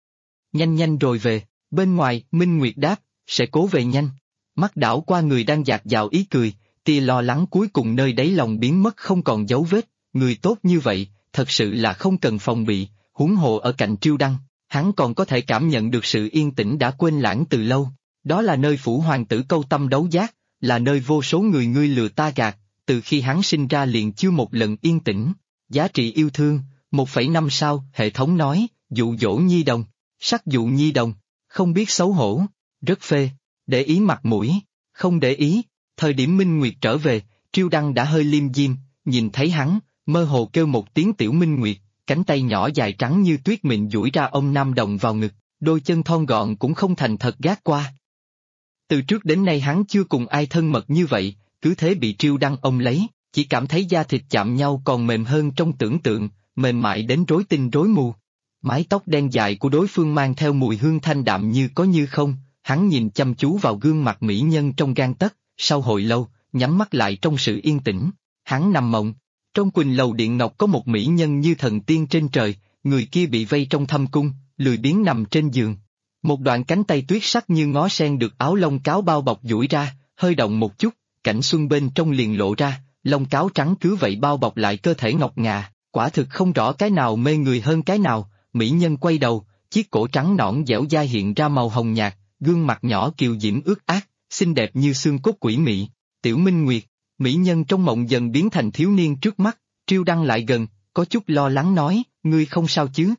Nhanh rồi về, bên ngoài, Minh Nguyệt đáp, sẽ cố về nhanh, mắt đảo qua người đang dạt dào ý cười, tia lo lắng cuối cùng nơi đáy lòng biến mất không còn dấu vết, người tốt như vậy, thật sự là không cần phòng bị, huống hồ ở cạnh Triêu Đăng. Hắn còn có thể cảm nhận được sự yên tĩnh đã quên lãng từ lâu, đó là nơi phủ hoàng tử câu tâm đấu giác, là nơi vô số người ngươi lừa ta gạt, từ khi hắn sinh ra liền chưa một lần yên tĩnh, giá trị yêu thương, 1,5 sao, hệ thống nói, dụ dỗ nhi đồng, sắc dụ nhi đồng, không biết xấu hổ, rất phê, để ý mặt mũi, không để ý, thời điểm Minh Nguyệt trở về, Triêu Đăng đã hơi liêm diêm, nhìn thấy hắn, mơ hồ kêu một tiếng Tiểu Minh Nguyệt. Cánh tay nhỏ dài trắng như tuyết mịn duỗi ra ôm Nam Đồng vào ngực, đôi chân thon gọn cũng không thành thật gác qua. Từ trước đến nay hắn chưa cùng ai thân mật như vậy, cứ thế bị Triêu Đăng ôm lấy, chỉ cảm thấy da thịt chạm nhau còn mềm hơn trong tưởng tượng, mềm mại đến rối tinh rối mù. Mái tóc đen dài của đối phương mang theo mùi hương thanh đạm như có như không, hắn nhìn chăm chú vào gương mặt mỹ nhân trong gang tấc, sau hồi lâu, nhắm mắt lại trong sự yên tĩnh, hắn nằm mộng. Trong Quỳnh Lầu Điện Ngọc có một mỹ nhân như thần tiên trên trời, người kia bị vây trong thâm cung, lười biếng nằm trên giường. Một đoạn cánh tay tuyết sắc như ngó sen được áo lông cáo bao bọc duỗi ra, hơi động một chút, cảnh xuân bên trong liền lộ ra, lông cáo trắng cứ vậy bao bọc lại cơ thể ngọc ngà, quả thực không rõ cái nào mê người hơn cái nào. Mỹ nhân quay đầu, chiếc cổ trắng nõn dẻo dai hiện ra màu hồng nhạt, gương mặt nhỏ kiều diễm ướt át, xinh đẹp như xương cốt quỷ mị. Tiểu Minh Nguyệt. Mỹ nhân trong mộng dần biến thành thiếu niên trước mắt, Triêu Đăng lại gần, có chút lo lắng nói, ngươi không sao chứ?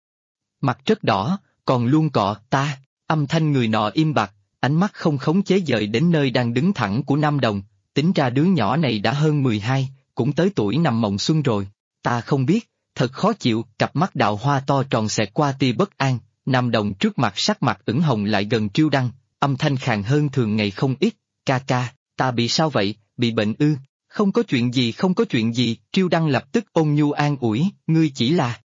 Mặt rất đỏ, còn luôn cọ ta, âm thanh người nọ im bặt, ánh mắt không khống chế dời đến nơi đang đứng thẳng của Nam Đồng, tính ra đứa nhỏ này đã hơn 12, cũng tới tuổi nằm mộng xuân rồi, ta không biết, thật khó chịu, cặp mắt đào hoa to tròn xẹt qua tia bất an, Nam Đồng trước mặt sắc mặt ửng hồng lại gần Triêu Đăng, âm thanh khàn hơn thường ngày không ít, ca ca, ta bị sao vậy? Bị bệnh ư? Không có chuyện gì, Triêu Đăng lập tức ôn nhu an ủi, ngươi chỉ là,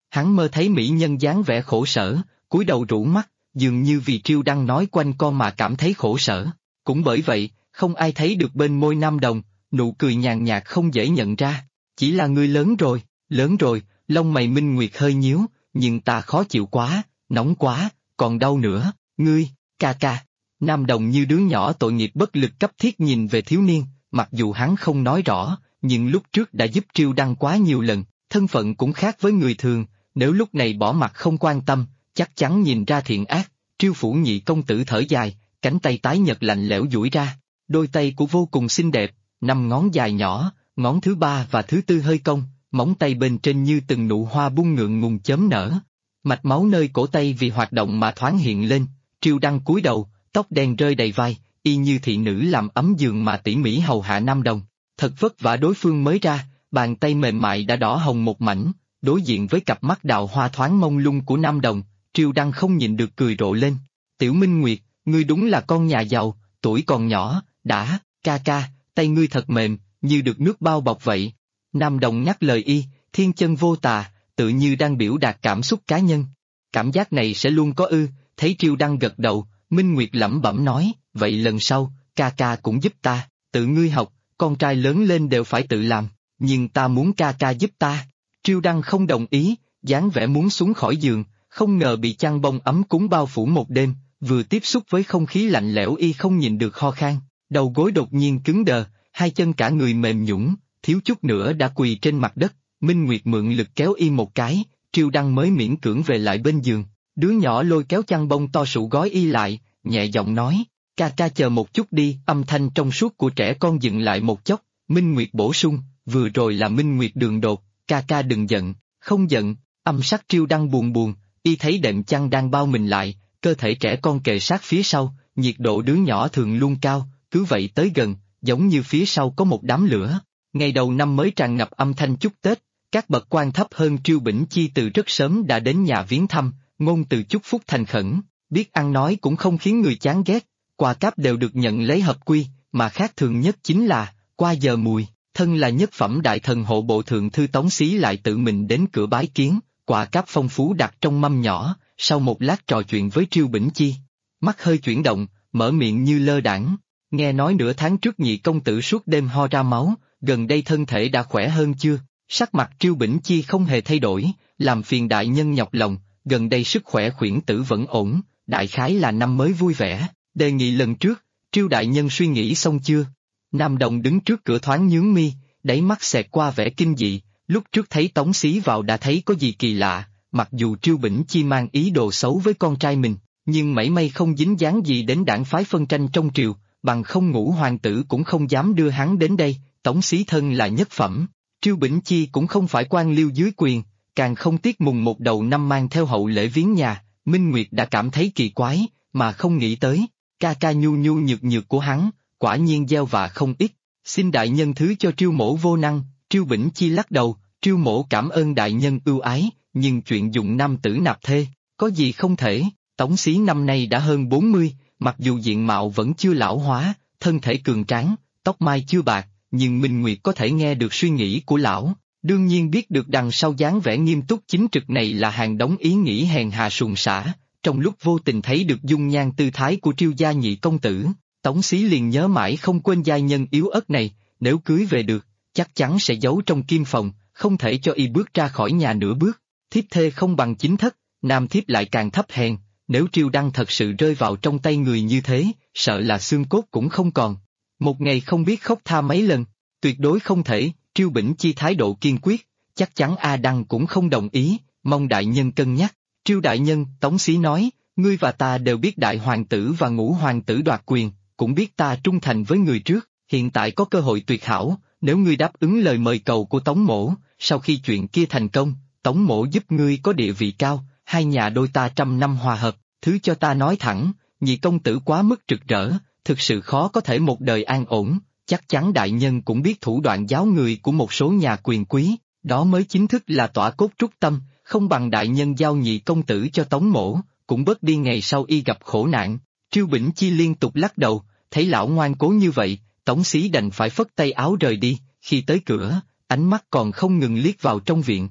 Hắn mơ thấy mỹ nhân dáng vẻ khổ sở, cúi đầu rũ mắt, dường như vì Triêu Đăng nói quanh con mà cảm thấy khổ sở. Cũng bởi vậy, không ai thấy được bên môi Nam Đồng, nụ cười nhàn nhạt không dễ nhận ra. Chỉ là ngươi lớn rồi, lông mày Minh Nguyệt hơi nhíu, nhưng ta khó chịu quá, nóng quá, còn đau nữa, ngươi, ca ca. Nam Đồng như đứa nhỏ tội nghiệp bất lực cấp thiết nhìn về thiếu niên, mặc dù hắn không nói rõ, nhưng lúc trước đã giúp Triêu Đăng quá nhiều lần, thân phận cũng khác với người thường, nếu lúc này bỏ mặt không quan tâm, chắc chắn nhìn ra thiện ác. Triêu Phủ nhị công tử thở dài, cánh tay tái nhợt lạnh lẽo duỗi ra, đôi tay của vô cùng xinh đẹp, 5 ngón dài nhỏ, ngón thứ 3 và thứ 4 hơi cong, móng tay bên trên như từng nụ hoa bung ngượng ngùng chớm nở. Mạch máu nơi cổ tay vì hoạt động mà thoáng hiện lên, Triêu Đăng cúi đầu, tóc đen rơi đầy vai, y như thị nữ làm ấm giường mà tỉ mỉ hầu hạ Nam Đồng. Thật vất vả đối phương mới ra, bàn tay mềm mại đã đỏ hồng một mảnh, đối diện với cặp mắt đào hoa thoáng mông lung của Nam Đồng, Triêu Đăng không nhịn được cười rộ lên. Tiểu Minh Nguyệt, ngươi đúng là con nhà giàu, tuổi còn nhỏ, đã, ca ca, tay ngươi thật mềm, như được nước bao bọc vậy. Nam Đồng nhắc lời y, thiên chân vô tà, tự như đang biểu đạt cảm xúc cá nhân. Cảm giác này sẽ luôn có ư, thấy Triêu Đăng gật đầu, Minh Nguyệt lẩm bẩm nói, vậy lần sau, ca ca cũng giúp ta, tự ngươi học, con trai lớn lên đều phải tự làm, nhưng ta muốn ca ca giúp ta. Triêu Đăng không đồng ý, dáng vẻ muốn xuống khỏi giường, không ngờ bị chăn bông ấm cúng bao phủ một đêm, vừa tiếp xúc với không khí lạnh lẽo y không nhìn được ho khan, đầu gối đột nhiên cứng đờ, hai chân cả người mềm nhũn, thiếu chút nữa đã quỳ trên mặt đất. Minh Nguyệt mượn lực kéo y một cái, Triêu Đăng mới miễn cưỡng về lại bên giường, đứa nhỏ lôi kéo chăn bông to sụ gói y lại, nhẹ giọng nói, ca ca chờ một chút đi, âm thanh trong suốt của trẻ con dừng lại một chốc, Minh Nguyệt bổ sung, vừa rồi là Minh Nguyệt đường đột, ca ca đừng giận, không giận, âm sắc Triêu Đăng buồn buồn, y thấy đệm chăn đang bao mình lại, cơ thể trẻ con kề sát phía sau, nhiệt độ đứa nhỏ thường luôn cao, cứ vậy tới gần, giống như phía sau có một đám lửa. Ngày đầu năm mới tràn ngập âm thanh chúc Tết, các bậc quan thấp hơn Triêu Bỉnh Chi từ rất sớm đã đến nhà viếng thăm, ngôn từ chúc phúc thành khẩn, biết ăn nói cũng không khiến người chán ghét, quà cáp đều được nhận lấy hợp quy, mà khác thường nhất chính là, qua giờ mùi, thân là nhất phẩm đại thần hộ bộ thượng thư Tống Xí lại tự mình đến cửa bái kiến, quà cáp phong phú đặt trong mâm nhỏ, sau một lát trò chuyện với Triêu Bỉnh Chi. Mắt hơi chuyển động, mở miệng như lơ đãng. Nghe nói nửa tháng trước nhị công tử suốt đêm ho ra máu, gần đây thân thể đã khỏe hơn chưa? Sắc mặt Triêu Bỉnh Chi không hề thay đổi, làm phiền đại nhân nhọc lòng, gần đây sức khỏe khuyển tử vẫn ổn, đại khái là năm mới vui vẻ, đề nghị lần trước, Triêu đại nhân suy nghĩ xong chưa? Nam Đồng đứng trước cửa thoáng nhướng mi, đáy mắt xẹt qua vẻ kinh dị, lúc trước thấy Tống Xí vào đã thấy có gì kỳ lạ, mặc dù Triêu Bỉnh Chi mang ý đồ xấu với con trai mình, nhưng mảy may không dính dáng gì đến đảng phái phân tranh trong triều, bằng không Ngũ hoàng tử cũng không dám đưa hắn đến đây. Tống Xí thân là nhất phẩm, Triêu Bỉnh Chi cũng không phải quan liêu dưới quyền, càng không tiếc mùng một đầu năm mang theo hậu lễ viếng nhà. Minh Nguyệt đã cảm thấy kỳ quái, mà không nghĩ tới, ca ca nhu nhu nhược nhược của hắn, quả nhiên gieo vạ không ít, xin đại nhân thứ cho Triêu mổ vô năng. Triêu Bỉnh Chi lắc đầu, Triêu mổ cảm ơn đại nhân ưu ái, nhưng chuyện dụng nam tử nạp thê, có gì không thể. Tống Xí năm nay đã hơn 40, mặc dù diện mạo vẫn chưa lão hóa, thân thể cường tráng, tóc mai chưa bạc, nhưng Minh Nguyệt có thể nghe được suy nghĩ của lão, đương nhiên biết được đằng sau dáng vẻ nghiêm túc chính trực này là hàng đống ý nghĩ hèn hà suồng sã. Trong lúc vô tình thấy được dung nhan tư thái của Triêu gia nhị công tử, Tống Xí liền nhớ mãi không quên giai nhân yếu ớt này, nếu cưới về được, chắc chắn sẽ giấu trong kim phòng, không thể cho y bước ra khỏi nhà nửa bước. Thiếp thê không bằng chính thất, nam thiếp lại càng thấp hèn, nếu Triêu Đăng thật sự rơi vào trong tay người như thế, sợ là xương cốt cũng không còn. Một ngày không biết khóc tha mấy lần, tuyệt đối không thể. Triêu Bỉnh Chi thái độ kiên quyết, chắc chắn A Đăng cũng không đồng ý, mong đại nhân cân nhắc. Triêu đại nhân, Tống Xí nói, ngươi và ta đều biết đại hoàng tử và ngũ hoàng tử đoạt quyền, cũng biết ta trung thành với người trước, hiện tại có cơ hội tuyệt hảo, nếu ngươi đáp ứng lời mời cầu của Tống mỗ, sau khi chuyện kia thành công, Tống mỗ giúp ngươi có địa vị cao, hai nhà đôi ta trăm năm hòa hợp. Thứ cho ta nói thẳng, nhị công tử quá mức rực rỡ, thực sự khó có thể một đời an ổn, chắc chắn đại nhân cũng biết thủ đoạn giáo người của một số nhà quyền quý, đó mới chính thức là tỏa cốt trúc tâm, không bằng đại nhân giao nhị công tử cho Tống mỗ, cũng bớt đi ngày sau y gặp khổ nạn. Triêu Bỉnh Chi liên tục lắc đầu, thấy lão ngoan cố như vậy, Tống Xí đành phải phất tay áo rời đi, khi tới cửa, ánh mắt còn không ngừng liếc vào trong viện.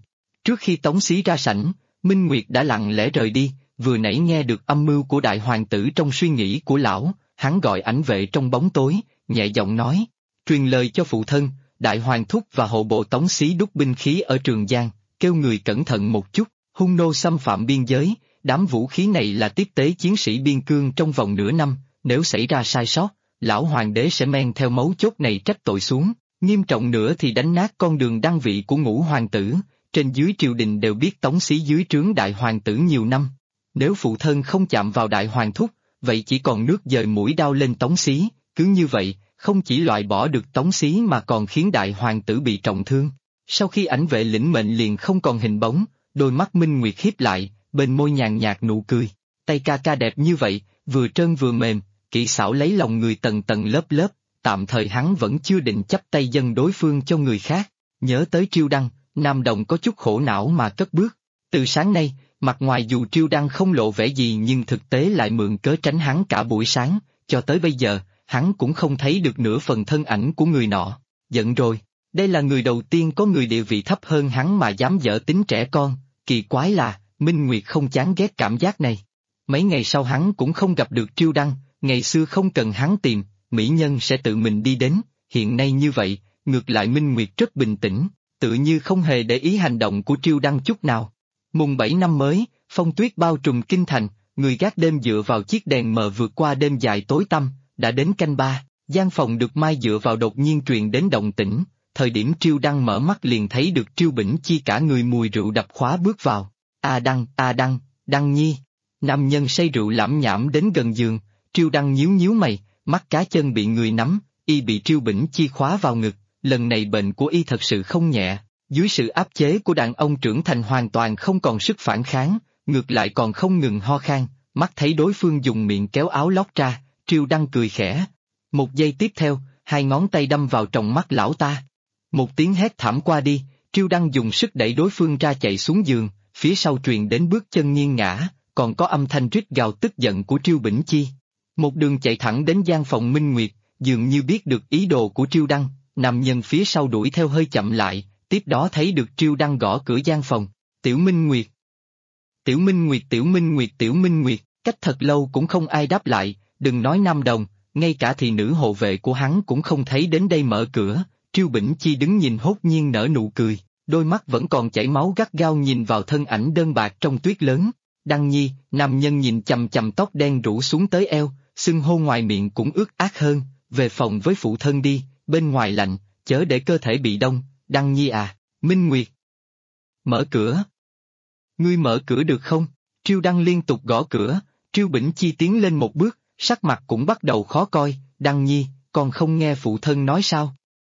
Trước khi tống xí ra sảnh, Minh Nguyệt đã lặng lẽ rời đi, vừa nãy nghe được âm mưu của đại hoàng tử trong suy nghĩ của lão, hắn gọi ảnh vệ trong bóng tối, nhẹ giọng nói, truyền lời cho phụ thân, đại hoàng thúc và hộ bộ tống xí đúc binh khí ở Trường Giang, kêu người cẩn thận một chút, hung nô xâm phạm biên giới, đám vũ khí này là tiếp tế chiến sĩ biên cương trong vòng nửa năm, nếu xảy ra sai sót, lão hoàng đế sẽ men theo mấu chốt này trách tội xuống, nghiêm trọng nữa thì đánh nát con đường đăng vị của ngũ hoàng tử, trên dưới triều đình đều biết tống xí dưới trướng đại hoàng tử nhiều năm. Nếu phụ thân không chạm vào đại hoàng thúc, vậy chỉ còn nước dời mũi đao lên tống xí, cứ như vậy, không chỉ loại bỏ được tống xí mà còn khiến đại hoàng tử bị trọng thương. Sau khi ảnh vệ lĩnh mệnh liền không còn hình bóng, đôi mắt Minh Nguyệt hiếp lại, bên môi nhàn nhạt nụ cười, tay ca ca đẹp như vậy, vừa trơn vừa mềm, kỹ xảo lấy lòng người tầng tầng lớp lớp, tạm thời hắn vẫn chưa định chấp tay dâng đối phương cho người khác. Nhớ tới Triêu Đăng, Nam Đồng có chút khổ não mà cất bước. Từ sáng nay, mặt ngoài dù Triêu Đăng không lộ vẻ gì nhưng thực tế lại mượn cớ tránh hắn cả buổi sáng, cho tới bây giờ, hắn cũng không thấy được nửa phần thân ảnh của người nọ. Giận rồi, đây là người đầu tiên có người địa vị thấp hơn hắn mà dám dở tính trẻ con, kỳ quái là, Minh Nguyệt không chán ghét cảm giác này. Mấy ngày sau hắn cũng không gặp được Triêu Đăng, ngày xưa không cần hắn tìm, mỹ nhân sẽ tự mình đi đến, hiện nay như vậy, ngược lại Minh Nguyệt rất bình tĩnh, tự như không hề để ý hành động của Triêu Đăng chút nào. Mùng 7 năm mới, phong tuyết bao trùm kinh thành, người gác đêm dựa vào chiếc đèn mờ vượt qua đêm dài tối tăm, đã đến canh ba, gian phòng được mai dựa vào đột nhiên truyền đến động tĩnh, thời điểm Triêu Đăng mở mắt liền thấy được Triêu Bỉnh Chi cả người mùi rượu đập khóa bước vào. A Đăng, Đăng Nhi. Nam nhân say rượu lảm nhảm đến gần giường, Triêu Đăng nhíu nhíu mày, mắt cá chân bị người nắm, y bị Triêu Bỉnh Chi khóa vào ngực, lần này bệnh của y thật sự không nhẹ, dưới sự áp chế của đàn ông trưởng thành hoàn toàn không còn sức phản kháng, ngược lại còn không ngừng ho khan, mắt thấy đối phương dùng miệng kéo áo lót ra, Triêu Đăng cười khẽ. Một giây tiếp theo, hai ngón tay đâm vào trong mắt lão ta. Một tiếng hét thảm qua đi, Triêu Đăng dùng sức đẩy đối phương ra chạy xuống giường, phía sau truyền đến bước chân nghiêng ngã, còn có âm thanh rít gào tức giận của Triêu Bỉnh Chi. Một đường chạy thẳng đến gian phòng Minh Nguyệt, dường như biết được ý đồ của Triêu Đăng, nam nhân phía sau đuổi theo hơi chậm lại, tiếp đó thấy được Triêu Đăng gõ cửa gian phòng. Tiểu Minh Nguyệt. Tiểu Minh Nguyệt, Tiểu Minh Nguyệt, Tiểu Minh Nguyệt, cách thật lâu cũng không ai đáp lại, đừng nói Nam Đồng, ngay cả thị nữ hộ vệ của hắn cũng không thấy đến đây mở cửa. Triêu Bỉnh Chi đứng nhìn hốt nhiên nở nụ cười, đôi mắt vẫn còn chảy máu gắt gao nhìn vào thân ảnh đơn bạc trong tuyết lớn. Đăng Nhi, nam nhân nhìn chằm chằm tóc đen rủ xuống tới eo, xưng hô ngoài miệng cũng ướt át hơn, về phòng với phụ thân đi, bên ngoài lạnh, chớ để cơ thể bị đông. Đăng Nhi à, Minh Nguyệt. Mở cửa. Ngươi mở cửa được không? Triêu Đăng liên tục gõ cửa, Triêu Bỉnh Chi tiến lên một bước, sắc mặt cũng bắt đầu khó coi. Đăng Nhi, con không nghe phụ thân nói sao?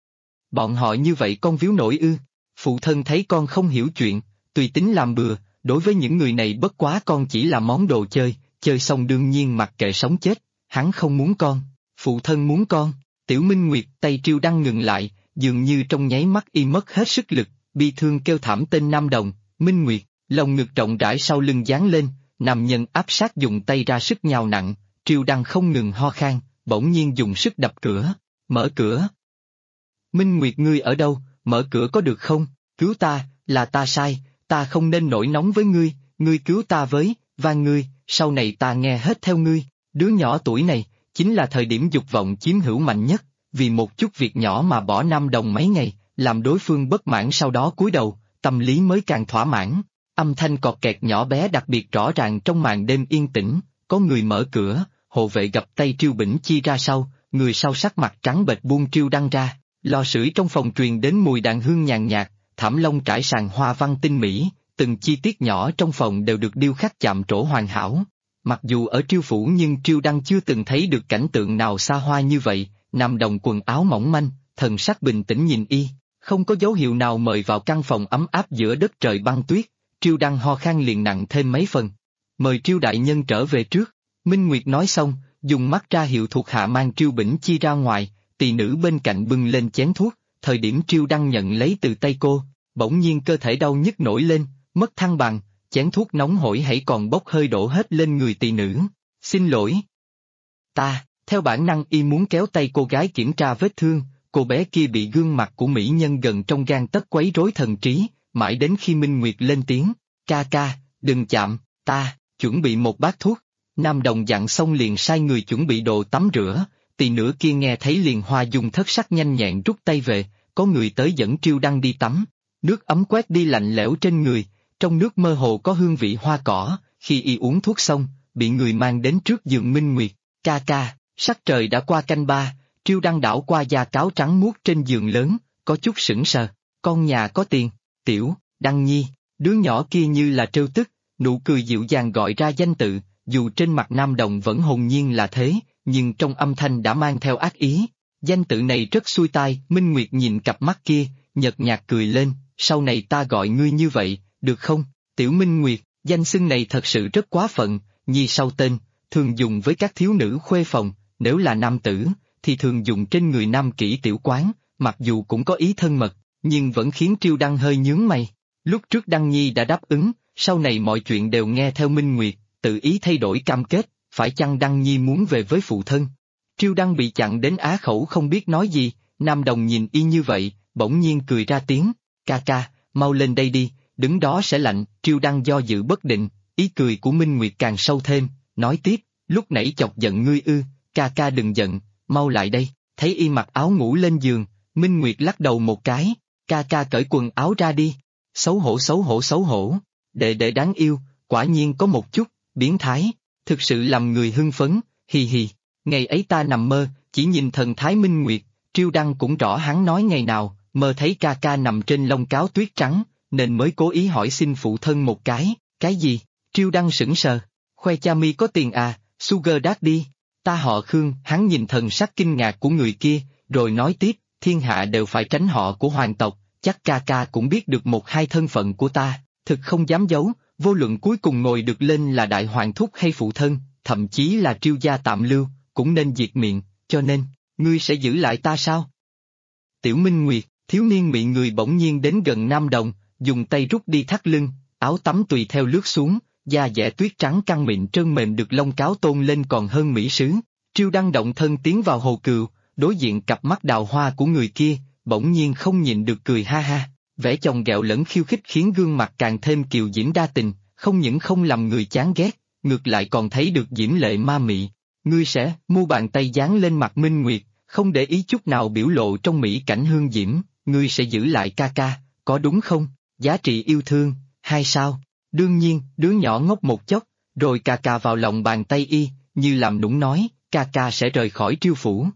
Bọn họ như vậy con víu nổi ư? Phụ thân thấy con không hiểu chuyện, tùy tính làm bừa, đối với những người này bất quá con chỉ là món đồ chơi, chơi xong đương nhiên mặc kệ sống chết, hắn không muốn con, phụ thân muốn con. Tiểu Minh Nguyệt, tay Triêu Đăng ngừng lại, dường như trong nháy mắt y mất hết sức lực, bi thương kêu thảm tên Nam Đồng. Minh Nguyệt, lồng ngực rộng rãi sau lưng dán lên, nam nhân áp sát dùng tay ra sức nhào nặng, Triêu Đăng không ngừng ho khan, bỗng nhiên dùng sức đập cửa. Mở cửa. Minh Nguyệt, ngươi ở đâu, mở cửa có được không? Cứu ta, là ta sai, ta không nên nổi nóng với ngươi cứu ta với, van ngươi, sau này ta nghe hết theo ngươi. Đứa nhỏ tuổi này, chính là thời điểm dục vọng chiếm hữu mạnh nhất, vì một chút việc nhỏ mà bỏ Nam Đồng mấy ngày, làm đối phương bất mãn sau đó cúi đầu, tâm lý mới càng thỏa mãn. Âm thanh cọt kẹt nhỏ bé đặc biệt rõ ràng trong màn đêm yên tĩnh, có người mở cửa, hộ vệ gặp tay Triêu Bỉnh Chi ra sau, người sau sắc mặt trắng bệch buông Triêu Đăng ra, lò sưởi trong phòng truyền đến mùi đàn hương nhàn nhạt, thảm lông trải sàn hoa văn tinh mỹ, từng chi tiết nhỏ trong phòng đều được điêu khắc chạm trổ hoàn hảo. Mặc dù ở Triêu phủ nhưng Triêu Đăng chưa từng thấy được cảnh tượng nào xa hoa như vậy. Nam Đồng quần áo mỏng manh, thần sắc bình tĩnh nhìn y, không có dấu hiệu nào mời vào căn phòng ấm áp giữa đất trời băng tuyết. Triêu Đăng ho khan liền nặng thêm mấy phần. Mời Triêu đại nhân trở về trước. Minh Nguyệt nói xong, dùng mắt ra hiệu thuộc hạ mang Triêu Bỉnh Chi ra ngoài, tỳ nữ bên cạnh bưng lên chén thuốc, thời điểm Triêu Đăng nhận lấy từ tay cô, bỗng nhiên cơ thể đau nhức nổi lên, mất thăng bằng, chén thuốc nóng hổi hãy còn bốc hơi đổ hết lên người tỳ nữ. Xin lỗi. Theo bản năng y muốn kéo tay cô gái kiểm tra vết thương, cô bé kia bị gương mặt của mỹ nhân gần trong gang tấc quấy rối thần trí, mãi đến khi Minh Nguyệt lên tiếng, ca, đừng chạm, ta, chuẩn bị một bát thuốc. Nam Đồng dặn xong liền sai người chuẩn bị đồ tắm rửa, tỷ nữ kia nghe thấy liền hoa dung thất sắc nhanh nhẹn rút tay về, có người tới dẫn Triêu Đăng đi tắm. Nước ấm quét đi lạnh lẽo trên người, trong nước mơ hồ có hương vị hoa cỏ, khi y uống thuốc xong, bị người mang đến trước giường Minh Nguyệt. Ca, sắc trời đã qua canh ba, Triêu Đăng đảo qua da cáo trắng muốt trên giường lớn, có chút sững sờ, con nhà có tiền, Tiểu, Đăng Nhi, đứa nhỏ kia như là trêu tức, nụ cười dịu dàng gọi ra danh tự, dù trên mặt Nam Đồng vẫn hồn nhiên là thế, nhưng trong âm thanh đã mang theo ác ý. Danh tự này rất xuôi tai, Minh Nguyệt nhìn cặp mắt kia, nhợt nhạt cười lên, sau này ta gọi ngươi như vậy, được không? Tiểu Minh Nguyệt, danh xưng này thật sự rất quá phận, Nhi sau tên, thường dùng với các thiếu nữ khuê phòng, nếu là nam tử, thì thường dùng trên người nam kỹ tiểu quán, mặc dù cũng có ý thân mật, nhưng vẫn khiến Triêu Đăng hơi nhướng mày. Lúc trước Đăng Nhi đã đáp ứng, sau này mọi chuyện đều nghe theo Minh Nguyệt, tự ý thay đổi cam kết, phải chăng Đăng Nhi muốn về với phụ thân? Triêu Đăng bị chặn đến á khẩu không biết nói gì, Nam Đồng nhìn y như vậy, bỗng nhiên cười ra tiếng, ca, mau lên đây đi, đứng đó sẽ lạnh. Triêu Đăng do dự bất định, ý cười của Minh Nguyệt càng sâu thêm, nói tiếp, lúc nãy chọc giận ngươi ư, ca đừng giận, mau lại đây. Thấy y mặc áo ngủ lên giường, Minh Nguyệt lắc đầu một cái, ca cởi quần áo ra đi, xấu hổ, đệ đáng yêu, quả nhiên có một chút, biến thái, thực sự làm người hưng phấn, hì, ngày ấy ta nằm mơ, chỉ nhìn thần thái Minh Nguyệt, Triêu Đăng cũng rõ hắn nói ngày nào, mơ thấy ca nằm trên lông cáo tuyết trắng, nên mới cố ý hỏi xin phụ thân một cái gì? Triêu Đăng sững sờ, khoe cha mi có tiền à, Sugar Daddy, ta họ Khương. Hắn nhìn thần sắc kinh ngạc của người kia, rồi nói tiếp, thiên hạ đều phải tránh họ của hoàng tộc, chắc ca cũng biết được một hai thân phận của ta, thực không dám giấu, vô luận cuối cùng ngồi được lên là đại hoàng thúc hay phụ thân, thậm chí là Triêu gia tạm lưu, cũng nên diệt miệng, cho nên, ngươi sẽ giữ lại ta sao? Tiểu Minh Nguyệt, thiếu niên bị người bỗng nhiên đến gần Nam Đồng, dùng tay rút đi thắt lưng, áo tắm tùy theo lướt xuống, da dẻ tuyết trắng căng mịn trơn mềm được lông cáo tôn lên còn hơn mỹ sứ. Triêu Đăng động thân tiến vào hồ cừu, đối diện cặp mắt đào hoa của người kia, bỗng nhiên không nhịn được cười ha ha, vẻ chồng ghẹo lẫn khiêu khích khiến gương mặt càng thêm kiều diễm đa tình, không những không làm người chán ghét, ngược lại còn thấy được diễm lệ ma mị. Ngươi sẽ, mu bàn tay dán lên mặt Minh Nguyệt, không để ý chút nào biểu lộ trong mỹ cảnh hương diễm, ngươi sẽ giữ lại ca, có đúng không? Giá trị yêu thương, hay sao? Đương nhiên, đứa nhỏ ngốc một chốc, rồi ca vào lòng bàn tay y, như làm nũng nói, ca sẽ rời khỏi Triêu phủ,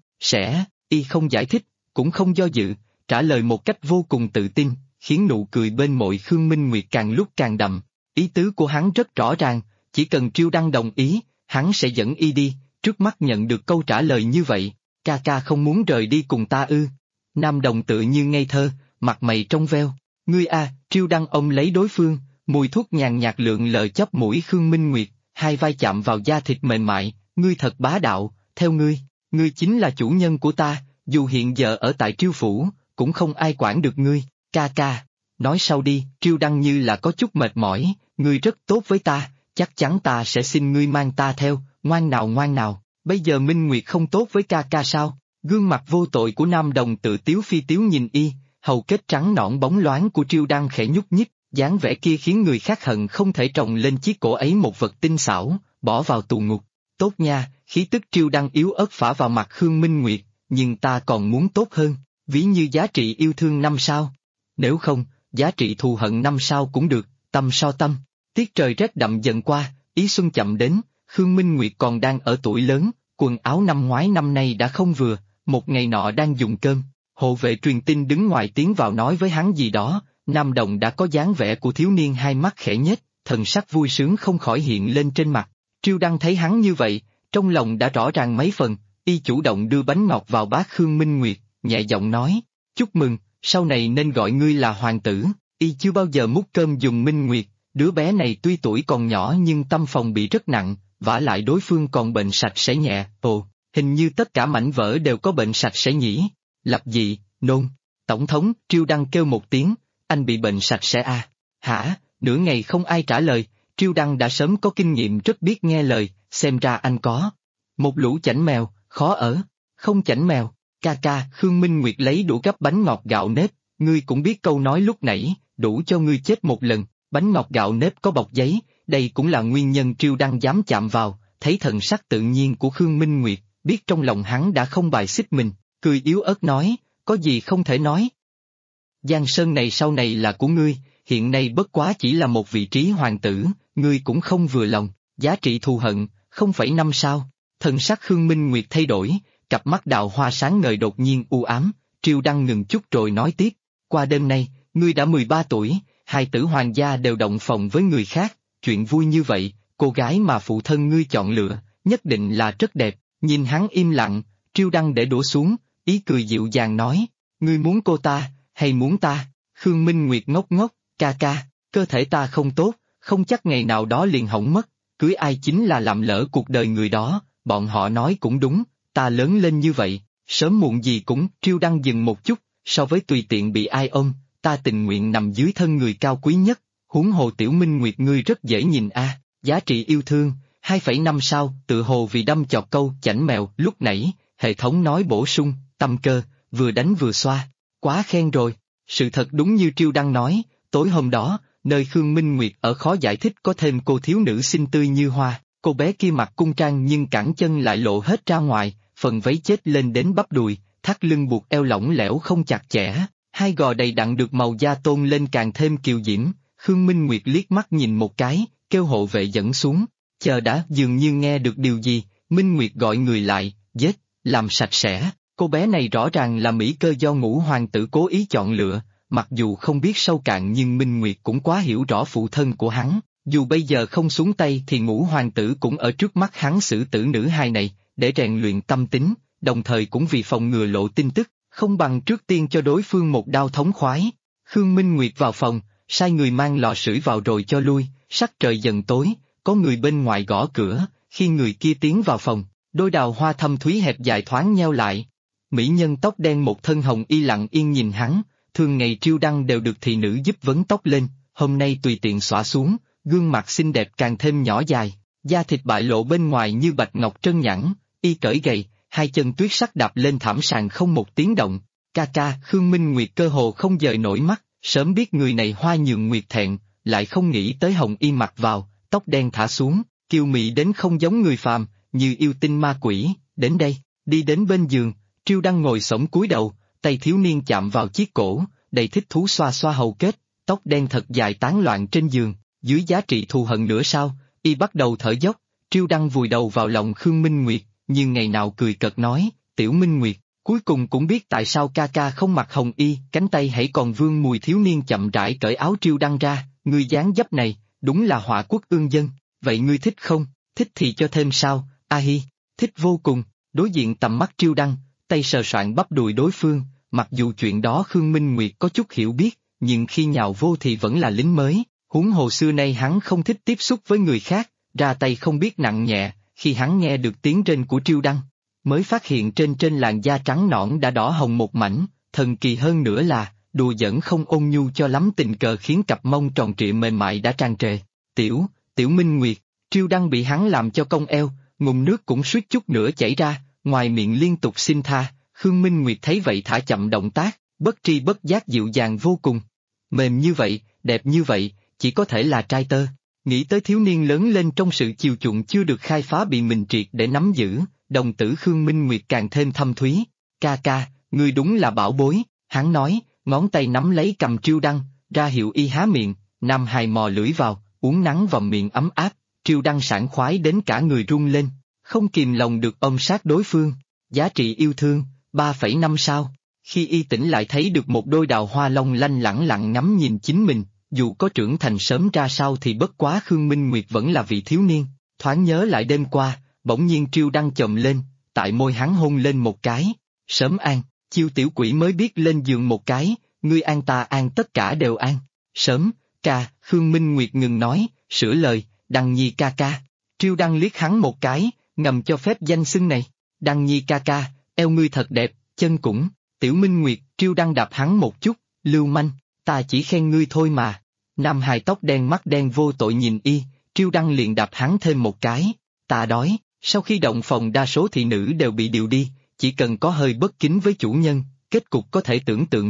y không giải thích, cũng không do dự, trả lời một cách vô cùng tự tin, khiến nụ cười bên môi Khương Minh Nguyệt càng lúc càng đậm. Ý tứ của hắn rất rõ ràng, chỉ cần Triêu Đăng đồng ý, hắn sẽ dẫn y đi. Trước mắt nhận được câu trả lời như vậy, ca không muốn rời đi cùng ta ư? Nam Đồng tự như ngây thơ, mặt mày trong veo, ngươi a, Triêu Đăng ôm lấy đối phương, mùi thuốc nhàn nhạt lượn lờ chóp mũi Khương Minh Nguyệt, hai vai chạm vào da thịt mềm mại, ngươi thật bá đạo, theo ngươi chính là chủ nhân của ta, dù hiện giờ ở tại Triêu phủ, cũng không ai quản được ngươi, ca, nói sau đi. Triêu Đăng như là có chút mệt mỏi, ngươi rất tốt với ta, chắc chắn ta sẽ xin ngươi mang ta theo, ngoan nào, bây giờ Minh Nguyệt không tốt với ca sao? Gương mặt vô tội của Nam Đồng tự tiếu phi tiếu nhìn y, hầu kết trắng nõn bóng loáng của Triêu Đăng khẽ nhúc nhích, dáng vẻ kia khiến người khác hận không thể trồng lên chiếc cổ ấy một vật tinh xảo, bỏ vào tù ngục. Tốt nha, khí tức Triêu Đăng yếu ớt phả vào mặt Khương Minh Nguyệt, nhưng ta còn muốn tốt hơn, ví như giá trị yêu thương 5 sao. Nếu không, giá trị thù hận 5 sao cũng được, tâm so tâm. Tiết trời rét đậm dần qua, ý xuân chậm đến, Khương Minh Nguyệt còn đang ở tuổi lớn, quần áo năm ngoái năm nay đã không vừa, một ngày nọ đang dùng cơm, hộ vệ truyền tin đứng ngoài tiến vào nói với hắn gì đó, Nam Đồng đã có dáng vẻ của thiếu niên hai mắt khẽ nhếch, thần sắc vui sướng không khỏi hiện lên trên mặt. Triêu Đăng thấy hắn như vậy, trong lòng đã rõ ràng mấy phần, y chủ động đưa bánh ngọt vào bát Khương Minh Nguyệt, nhẹ giọng nói, chúc mừng, sau này nên gọi ngươi là hoàng tử. Y chưa bao giờ múc cơm dùng Minh Nguyệt, đứa bé này tuy tuổi còn nhỏ nhưng tâm phòng bị rất nặng, vả lại đối phương còn bệnh sạch sẽ nhẹ. Ồ, hình như tất cả mảnh vỡ đều có bệnh sạch sẽ nhỉ? Lập dị, nôn. Tổng thống, Triêu Đăng kêu một tiếng, anh bị bệnh sạch sẽ à? Hả? Nửa ngày không ai trả lời, Triêu Đăng đã sớm có kinh nghiệm rất biết nghe lời, xem ra anh có một lũ chảnh mèo, khó ở. Không chảnh mèo, ca, Khương Minh Nguyệt lấy đũa gắp bánh ngọt gạo nếp, ngươi cũng biết câu nói lúc nãy, đủ cho ngươi chết một lần, bánh ngọt gạo nếp có bọc giấy, đây cũng là nguyên nhân Triêu Đăng dám chạm vào, thấy thần sắc tự nhiên của Khương Minh Nguyệt, biết trong lòng hắn đã không bài xích mình, cười yếu ớt nói, có gì không thể nói. Giang Sơn này sau này là của ngươi, hiện nay bất quá chỉ là một vị trí hoàng tử, ngươi cũng không vừa lòng, giá trị thù hận, 0,5 sao, thần sắc Khương Minh Nguyệt thay đổi, cặp mắt đào hoa sáng ngời đột nhiên u ám, Triêu Đăng ngừng chút rồi nói tiếp, qua đêm nay, ngươi đã 13 tuổi, hai tử hoàng gia đều động phòng với người khác, chuyện vui như vậy, cô gái mà phụ thân ngươi chọn lựa, nhất định là rất đẹp, nhìn hắn im lặng, Triêu Đăng để đũa xuống, ý cười dịu dàng nói, ngươi muốn cô ta, hay muốn ta, Khương Minh Nguyệt ngốc ngốc, ca ca, cơ thể ta không tốt, không chắc ngày nào đó liền hỏng mất, cưới ai chính là làm lỡ cuộc đời người đó, bọn họ nói cũng đúng, ta lớn lên như vậy, sớm muộn gì cũng, Triêu Đăng dừng một chút, so với tùy tiện bị ai ôm, ta tình nguyện nằm dưới thân người cao quý nhất, huống hồ Tiểu Minh Nguyệt ngươi rất dễ nhìn a, giá trị yêu thương, 2,5 sao, tự hồ vì đâm chọt câu chảnh mèo, lúc nãy, hệ thống nói bổ sung, tâm cơ, vừa đánh vừa xoa, quá khen rồi, sự thật đúng như Triêu Đăng nói, tối hôm đó, nơi Khương Minh Nguyệt ở khó giải thích có thêm cô thiếu nữ xinh tươi như hoa, cô bé kia mặc cung trang nhưng cẳng chân lại lộ hết ra ngoài, phần váy chết lên đến bắp đùi, thắt lưng buộc eo lỏng lẻo không chặt chẽ, hai gò đầy đặn được màu da tôn lên càng thêm kiều diễm, Khương Minh Nguyệt liếc mắt nhìn một cái, kêu hộ vệ dẫn xuống, chờ đã, dường như nghe được điều gì, Minh Nguyệt gọi người lại, giết, làm sạch sẽ, cô bé này rõ ràng là mỹ cơ do Ngũ hoàng tử cố ý chọn lựa, mặc dù không biết sâu cạn nhưng Minh Nguyệt cũng quá hiểu rõ phụ thân của hắn, dù bây giờ không xuống tay thì Ngũ hoàng tử cũng ở trước mắt hắn xử tử nữ hài này, để rèn luyện tâm tính, đồng thời cũng vì phòng ngừa lộ tin tức, không bằng trước tiên cho đối phương một đao thống khoái. Khương Minh Nguyệt vào phòng, sai người mang lò sưởi vào rồi cho lui, sắc trời dần tối, có người bên ngoài gõ cửa, khi người kia tiến vào phòng, đôi đào hoa thâm thúy hẹp dài thoáng nheo lại. Mỹ nhân tóc đen một thân hồng y lặng yên nhìn hắn, thường ngày Triêu Đăng đều được thị nữ giúp vấn tóc lên, hôm nay tùy tiện xõa xuống, gương mặt xinh đẹp càng thêm nhỏ dài, da thịt bại lộ bên ngoài như bạch ngọc trơn nhẵn, y cởi gầy, hai chân tuyết sắc đạp lên thảm sàn không một tiếng động. Ca ca, Khương Minh Nguyệt cơ hồ không dời nổi mắt, sớm biết người này hoa nhường nguyệt thẹn, lại không nghĩ tới hồng y mặc vào, tóc đen thả xuống, kiều mị đến không giống người phàm, như yêu tinh ma quỷ, đến đây, đi đến bên giường, Triêu Đăng ngồi xổm cúi đầu, tay thiếu niên chạm vào chiếc cổ, đầy thích thú xoa xoa hầu kết, tóc đen thật dài tán loạn trên giường, dưới giá trị thù hận nữa sao, y bắt đầu thở dốc, Triêu Đăng vùi đầu vào lòng Khương Minh Nguyệt, như ngày nào cười cợt nói, Tiểu Minh Nguyệt, cuối cùng cũng biết tại sao ca ca không mặc hồng y, cánh tay hãy còn vương mùi thiếu niên chậm rãi cởi áo Triêu Đăng ra, ngươi dáng dấp này, đúng là họa quốc ương dân, vậy ngươi thích không, thích thì cho thêm sao, a hi, thích vô cùng, đối diện tầm mắt Triêu Đăng, tay sờ soạng bắp đùi đối phương, mặc dù chuyện đó Khương Minh Nguyệt có chút hiểu biết, nhưng khi nhào vô thì vẫn là lính mới, huống hồ xưa nay hắn không thích tiếp xúc với người khác, ra tay không biết nặng nhẹ, khi hắn nghe được tiếng rên của Triêu Đăng, mới phát hiện trên làn da trắng nõn đã đỏ hồng một mảnh, thần kỳ hơn nữa là, đùa giỡn không ôn nhu cho lắm tình cờ khiến cặp mông tròn trịa mềm mại đã tràn trề. Tiểu Minh Nguyệt, Triêu Đăng bị hắn làm cho cong eo, ngụm nước cũng suýt chút nữa chảy ra, ngoài miệng liên tục xin tha, Khương Minh Nguyệt thấy vậy thả chậm động tác, bất tri bất giác dịu dàng vô cùng. Mềm như vậy, đẹp như vậy, chỉ có thể là trai tơ. Nghĩ tới thiếu niên lớn lên trong sự chiều chuộng chưa được khai phá bị mình triệt để nắm giữ, đồng tử Khương Minh Nguyệt càng thêm thâm thúy. Ca ca, ngươi đúng là bảo bối, hắn nói, ngón tay nắm lấy cầm Triêu Đăng, ra hiệu y há miệng, nam hài mò lưỡi vào, uốn nắn vào miệng ấm áp, Triêu Đăng sảng khoái đến cả người run lên, không kìm lòng được ôm sát đối phương. Giá trị yêu thương, 3,5 sao. Khi y tỉnh lại thấy được một đôi đào hoa long lanh lẳng lặng ngắm nhìn chính mình, dù có trưởng thành sớm ra sao thì bất quá Khương Minh Nguyệt vẫn là vị thiếu niên, thoáng nhớ lại đêm qua, bỗng nhiên Triêu Đăng chồm lên, tại môi hắn hôn lên một cái, sớm an, chiêu tiểu quỷ mới biết lên giường một cái, ngươi an ta an tất cả đều an, sớm, ca, Khương Minh Nguyệt ngừng nói, sửa lời, Đăng Nhi ca ca, Triêu Đăng liếc hắn một cái, ngầm cho phép danh xưng này, Đăng Nhi ca ca, eo ngươi thật đẹp, chân cũng, Tiểu Minh Nguyệt, Triêu Đăng đạp hắn một chút, lưu manh, ta chỉ khen ngươi thôi mà. Nam hài tóc đen mắt đen vô tội nhìn y, Triêu Đăng liền đạp hắn thêm một cái, ta đói, sau khi động phòng đa số thị nữ đều bị điều đi, chỉ cần có hơi bất kính với chủ nhân, kết cục có thể tưởng tượng được,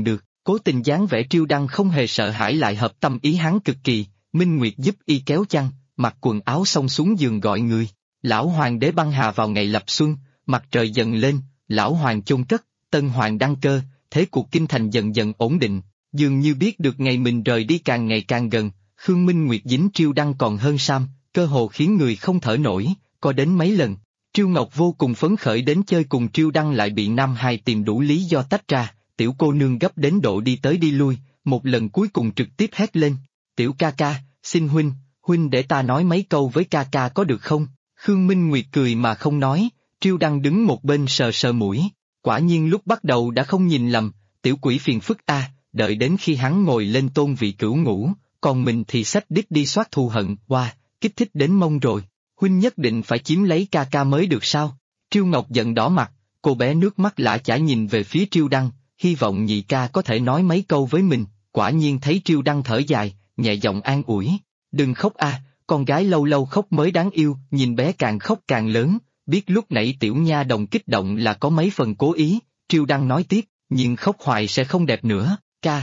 Cố tình dáng vẻ Triêu Đăng không hề sợ hãi lại hợp tâm ý hắn cực kỳ, Minh Nguyệt giúp y kéo chăn, mặc quần áo xong xuống giường gọi người. Lão hoàng đế băng hà vào ngày lập xuân, mặt trời dần lên, lão hoàng chôn cất, tân hoàng đăng cơ, thế cuộc kinh thành dần dần ổn định, dường như biết được ngày mình rời đi càng ngày càng gần, Khương Minh Nguyệt dính Triêu Đăng còn hơn Sam, cơ hồ khiến người không thở nổi, có đến mấy lần. Triêu Ngọc vô cùng phấn khởi đến chơi cùng Triêu Đăng lại bị Nam Hai tìm đủ lý do tách ra, tiểu cô nương gấp đến độ đi tới đi lui, một lần cuối cùng trực tiếp hét lên, tiểu ca ca, xin huynh để ta nói mấy câu với ca ca có được không? Khương Minh Nguyệt cười mà không nói, Triêu Đăng đứng một bên sờ sờ mũi, quả nhiên lúc bắt đầu đã không nhìn lầm, tiểu quỷ phiền phức a, đợi đến khi hắn ngồi lên tôn vị cửu ngũ, còn mình thì xách đít đi soát thù hận, kích thích đến mông rồi, huynh nhất định phải chiếm lấy ca ca mới được sao? Triêu Ngọc giận đỏ mặt, cô bé nước mắt lã chả nhìn về phía Triêu Đăng, hy vọng nhị ca có thể nói mấy câu với mình, quả nhiên thấy Triêu Đăng thở dài, nhẹ giọng an ủi, đừng khóc a, con gái lâu lâu khóc mới đáng yêu, nhìn bé càng khóc càng lớn, biết lúc nãy tiểu nha đồng kích động là có mấy phần cố ý, Triêu Đăng nói tiếp, nhưng khóc hoài sẽ không đẹp nữa, ca,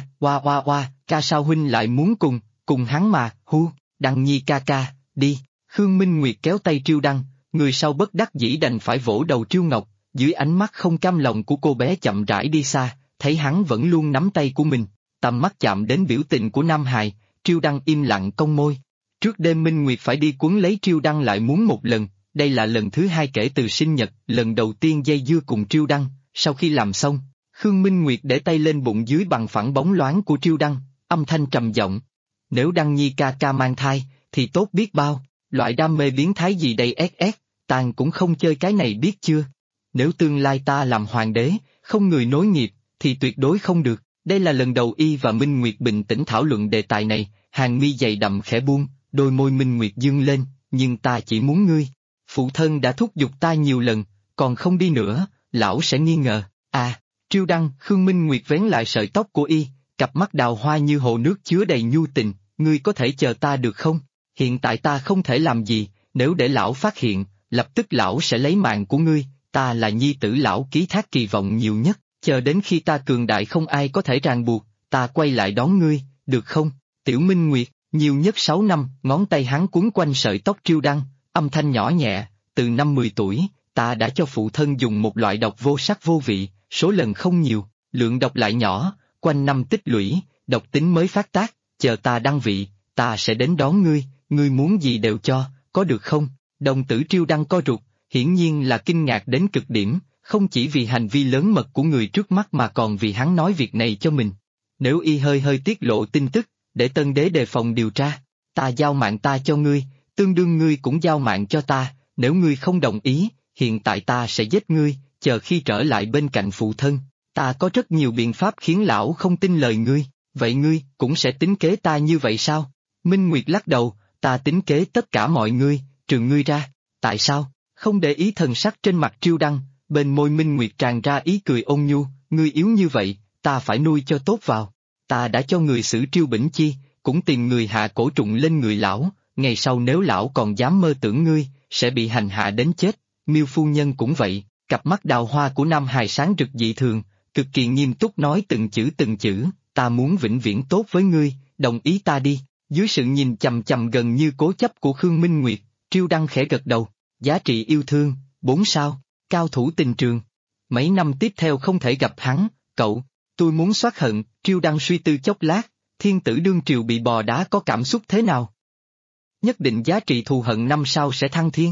ca sao huynh lại muốn cùng hắn mà, Đăng Nhi ca, đi, Khương Minh Nguyệt kéo tay Triêu Đăng, người sau bất đắc dĩ đành phải vỗ đầu Triêu Ngọc, dưới ánh mắt không cam lòng của cô bé chậm rãi đi xa, thấy hắn vẫn luôn nắm tay của mình, tầm mắt chạm đến biểu tình của Nam Hài, Triêu Đăng im lặng cong môi. Trước đêm Minh Nguyệt phải đi cuốn lấy Triêu Đăng lại muốn một lần, đây là lần thứ hai kể từ sinh nhật, lần đầu tiên dây dưa cùng Triêu Đăng, sau khi làm xong, Khương Minh Nguyệt để tay lên bụng dưới bằng phẳng bóng loáng của Triêu Đăng, âm thanh trầm giọng. Nếu Đăng Nhi ca mang thai, thì tốt biết bao, loại đam mê biến thái gì đây tàn cũng không chơi cái này biết chưa. Nếu tương lai ta làm hoàng đế, không người nối nghiệp, thì tuyệt đối không được, đây là lần đầu y và Minh Nguyệt bình tĩnh thảo luận đề tài này, hàng mi dày đậm khẽ buông, đôi môi Minh Nguyệt dương lên, nhưng ta chỉ muốn ngươi. Phụ thân đã thúc giục ta nhiều lần, còn không đi nữa, lão sẽ nghi ngờ, Triêu Đăng, Khương Minh Nguyệt vén lại sợi tóc của y, cặp mắt đào hoa như hồ nước chứa đầy nhu tình, ngươi có thể chờ ta được không? Hiện tại ta không thể làm gì, nếu để lão phát hiện, lập tức lão sẽ lấy mạng của ngươi, ta là nhi tử lão ký thác kỳ vọng nhiều nhất, chờ đến khi ta cường đại không ai có thể ràng buộc, ta quay lại đón ngươi, được không? Tiểu Minh Nguyệt, nhiều nhất 6 năm, ngón tay hắn quấn quanh sợi tóc Triêu Đăng, âm thanh nhỏ nhẹ, từ năm 10 tuổi, ta đã cho phụ thân dùng một loại độc vô sắc vô vị, số lần không nhiều, lượng độc lại nhỏ, quanh năm tích lũy, độc tính mới phát tác, chờ ta đăng vị, ta sẽ đến đón ngươi muốn gì đều cho, có được không? Đồng tử Triêu Đăng co rụt, hiển nhiên là kinh ngạc đến cực điểm, không chỉ vì hành vi lớn mật của người trước mắt mà còn vì hắn nói việc này cho mình. Nếu y hơi tiết lộ tin tức, để tân đế đề phòng điều tra, ta giao mạng ta cho ngươi, tương đương ngươi cũng giao mạng cho ta, nếu ngươi không đồng ý, hiện tại ta sẽ giết ngươi, chờ khi trở lại bên cạnh phụ thân, ta có rất nhiều biện pháp khiến lão không tin lời ngươi, vậy ngươi cũng sẽ tính kế ta như vậy sao? Minh Nguyệt lắc đầu, ta tính kế tất cả mọi ngươi, trừ ngươi ra, tại sao? Không để ý thần sắc trên mặt Triêu Đăng, bên môi Minh Nguyệt tràn ra ý cười ôn nhu, ngươi yếu như vậy, ta phải nuôi cho tốt vào. Ta đã cho người xử Triêu Bỉnh Chi, cũng tìm người hạ cổ trụng lên người lão, ngày sau nếu lão còn dám mơ tưởng ngươi, sẽ bị hành hạ đến chết. Miêu phu nhân cũng vậy, cặp mắt đào hoa của Nam Hài sáng rực dị thường, cực kỳ nghiêm túc nói từng chữ, ta muốn vĩnh viễn tốt với ngươi, đồng ý ta đi. Dưới sự nhìn chằm chằm gần như cố chấp của Khương Minh Nguyệt, Triêu Đăng khẽ gật đầu, giá trị yêu thương, 4 sao, cao thủ tình trường. Mấy năm tiếp theo không thể gặp hắn, tôi muốn soát hận, Triêu Đăng suy tư chốc lát, thiên tử đương triều bị bò đá có cảm xúc thế nào? Nhất định giá trị thù hận 5 sao sẽ thăng thiên.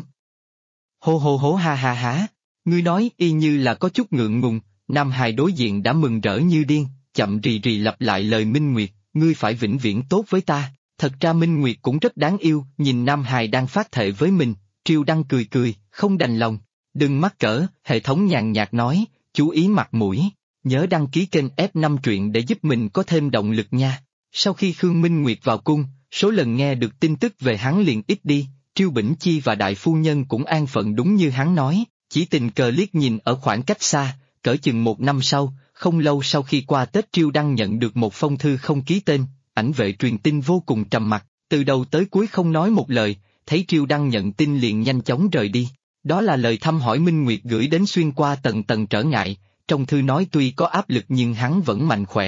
Hô ha, ngươi nói y như là có chút ngượng ngùng, Nam Hài đối diện đã mừng rỡ như điên, chậm rì rì lặp lại lời Minh Nguyệt, ngươi phải vĩnh viễn tốt với ta. Thật ra Minh Nguyệt cũng rất đáng yêu, nhìn Nam Hài đang phát thệ với mình, Triêu Đăng cười, không đành lòng. Đừng mắc cỡ, hệ thống nhàn nhạt nói, chú ý mặt mũi, nhớ đăng ký kênh F5 truyện để giúp mình có thêm động lực nha. Sau khi Khương Minh Nguyệt vào cung, số lần nghe được tin tức về hắn liền ít đi, Triêu Bỉnh Chi và đại phu nhân cũng an phận đúng như hắn nói, chỉ tình cờ liếc nhìn ở khoảng cách xa, cỡ chừng 1 năm sau, không lâu sau khi qua Tết Triêu Đăng nhận được một phong thư không ký tên, ảnh vệ truyền tin vô cùng trầm mặc, từ đầu tới cuối không nói một lời, thấy Triêu Đăng nhận tin liền nhanh chóng rời đi. Đó là lời thăm hỏi Minh Nguyệt gửi đến xuyên qua tầng tầng trở ngại, trong thư nói tuy có áp lực nhưng hắn vẫn mạnh khỏe,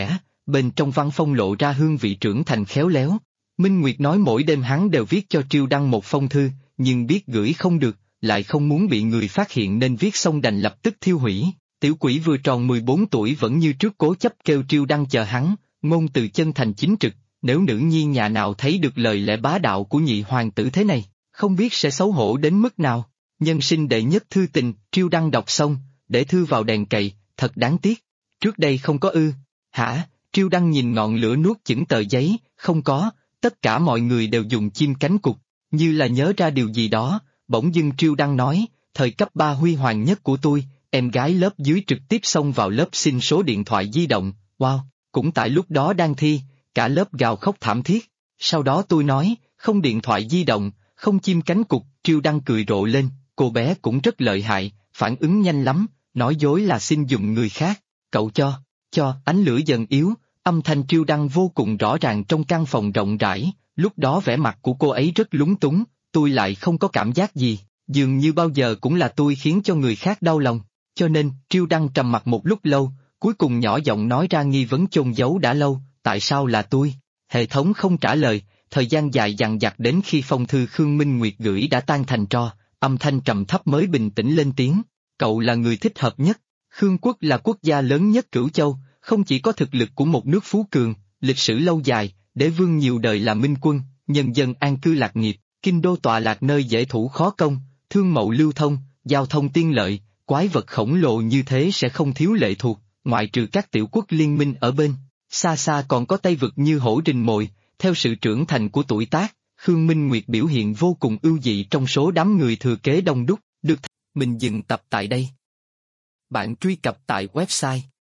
bên trong văn phong lộ ra hương vị trưởng thành khéo léo. Minh Nguyệt nói mỗi đêm hắn đều viết cho Triêu Đăng một phong thư, nhưng biết gửi không được, lại không muốn bị người phát hiện nên viết xong đành lập tức thiêu hủy. Tiểu quỷ vừa tròn 14 tuổi vẫn như trước cố chấp kêu Triêu Đăng chờ hắn, ngôn từ chân thành chính trực, nếu nữ nhi nhà nào thấy được lời lẽ bá đạo của nhị hoàng tử thế này, không biết sẽ xấu hổ đến mức nào. Nhân sinh đệ nhất thư tình, Triêu Đăng đọc xong, để thư vào đèn cày, thật đáng tiếc. Trước đây không có ư? Hả? Triêu Đăng nhìn ngọn lửa nuốt chửng tờ giấy, không có, tất cả mọi người đều dùng chim cánh cụt, như là nhớ ra điều gì đó, bỗng dưng Triêu Đăng nói, thời cấp 3 huy hoàng nhất của tôi, em gái lớp dưới trực tiếp xông vào lớp xin số điện thoại di động, wow, cũng tại lúc đó đang thi, cả lớp gào khóc thảm thiết. Sau đó tôi nói, không điện thoại di động, không chim cánh cụt, Triêu Đăng cười rộ lên, cô bé cũng rất lợi hại, phản ứng nhanh lắm, nói dối là xin dùng người khác, cậu cho, ánh lửa dần yếu, âm thanh Triêu Đăng vô cùng rõ ràng trong căn phòng rộng rãi, lúc đó vẻ mặt của cô ấy rất lúng túng, tôi lại không có cảm giác gì, dường như bao giờ cũng là tôi khiến cho người khác đau lòng, cho nên, Triêu Đăng trầm mặc một lúc lâu, cuối cùng nhỏ giọng nói ra nghi vấn chôn giấu đã lâu, tại sao là tôi? Hệ thống không trả lời, thời gian dài dằng dặc đến khi phong thư Khương Minh Nguyệt gửi đã tan thành tro, âm thanh trầm thấp mới bình tĩnh lên tiếng, cậu là người thích hợp nhất, Khương quốc là quốc gia lớn nhất Cửu Châu, không chỉ có thực lực của một nước phú cường, lịch sử lâu dài, đế vương nhiều đời là minh quân, nhân dân an cư lạc nghiệp, kinh đô tọa lạc nơi dễ thủ khó công, thương mậu lưu thông, giao thông tiên lợi, quái vật khổng lồ như thế sẽ không thiếu lệ thuộc, ngoại trừ các tiểu quốc liên minh ở bên, xa xa còn có Tây vực như hổ rình mồi, theo sự trưởng thành của tuổi tác, Khương Minh Nguyệt biểu hiện vô cùng ưu dị trong số đám người thừa kế đông đúc, được mình dừng tập tại đây. Bạn truy cập tại website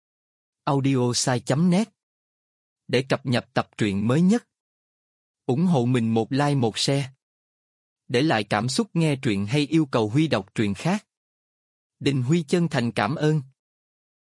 audiosai.net để cập nhật tập truyện mới nhất. Ủng hộ mình một like một share. Để lại cảm xúc nghe truyện hay yêu cầu Huy đọc truyện khác. Đình Huy chân thành cảm ơn.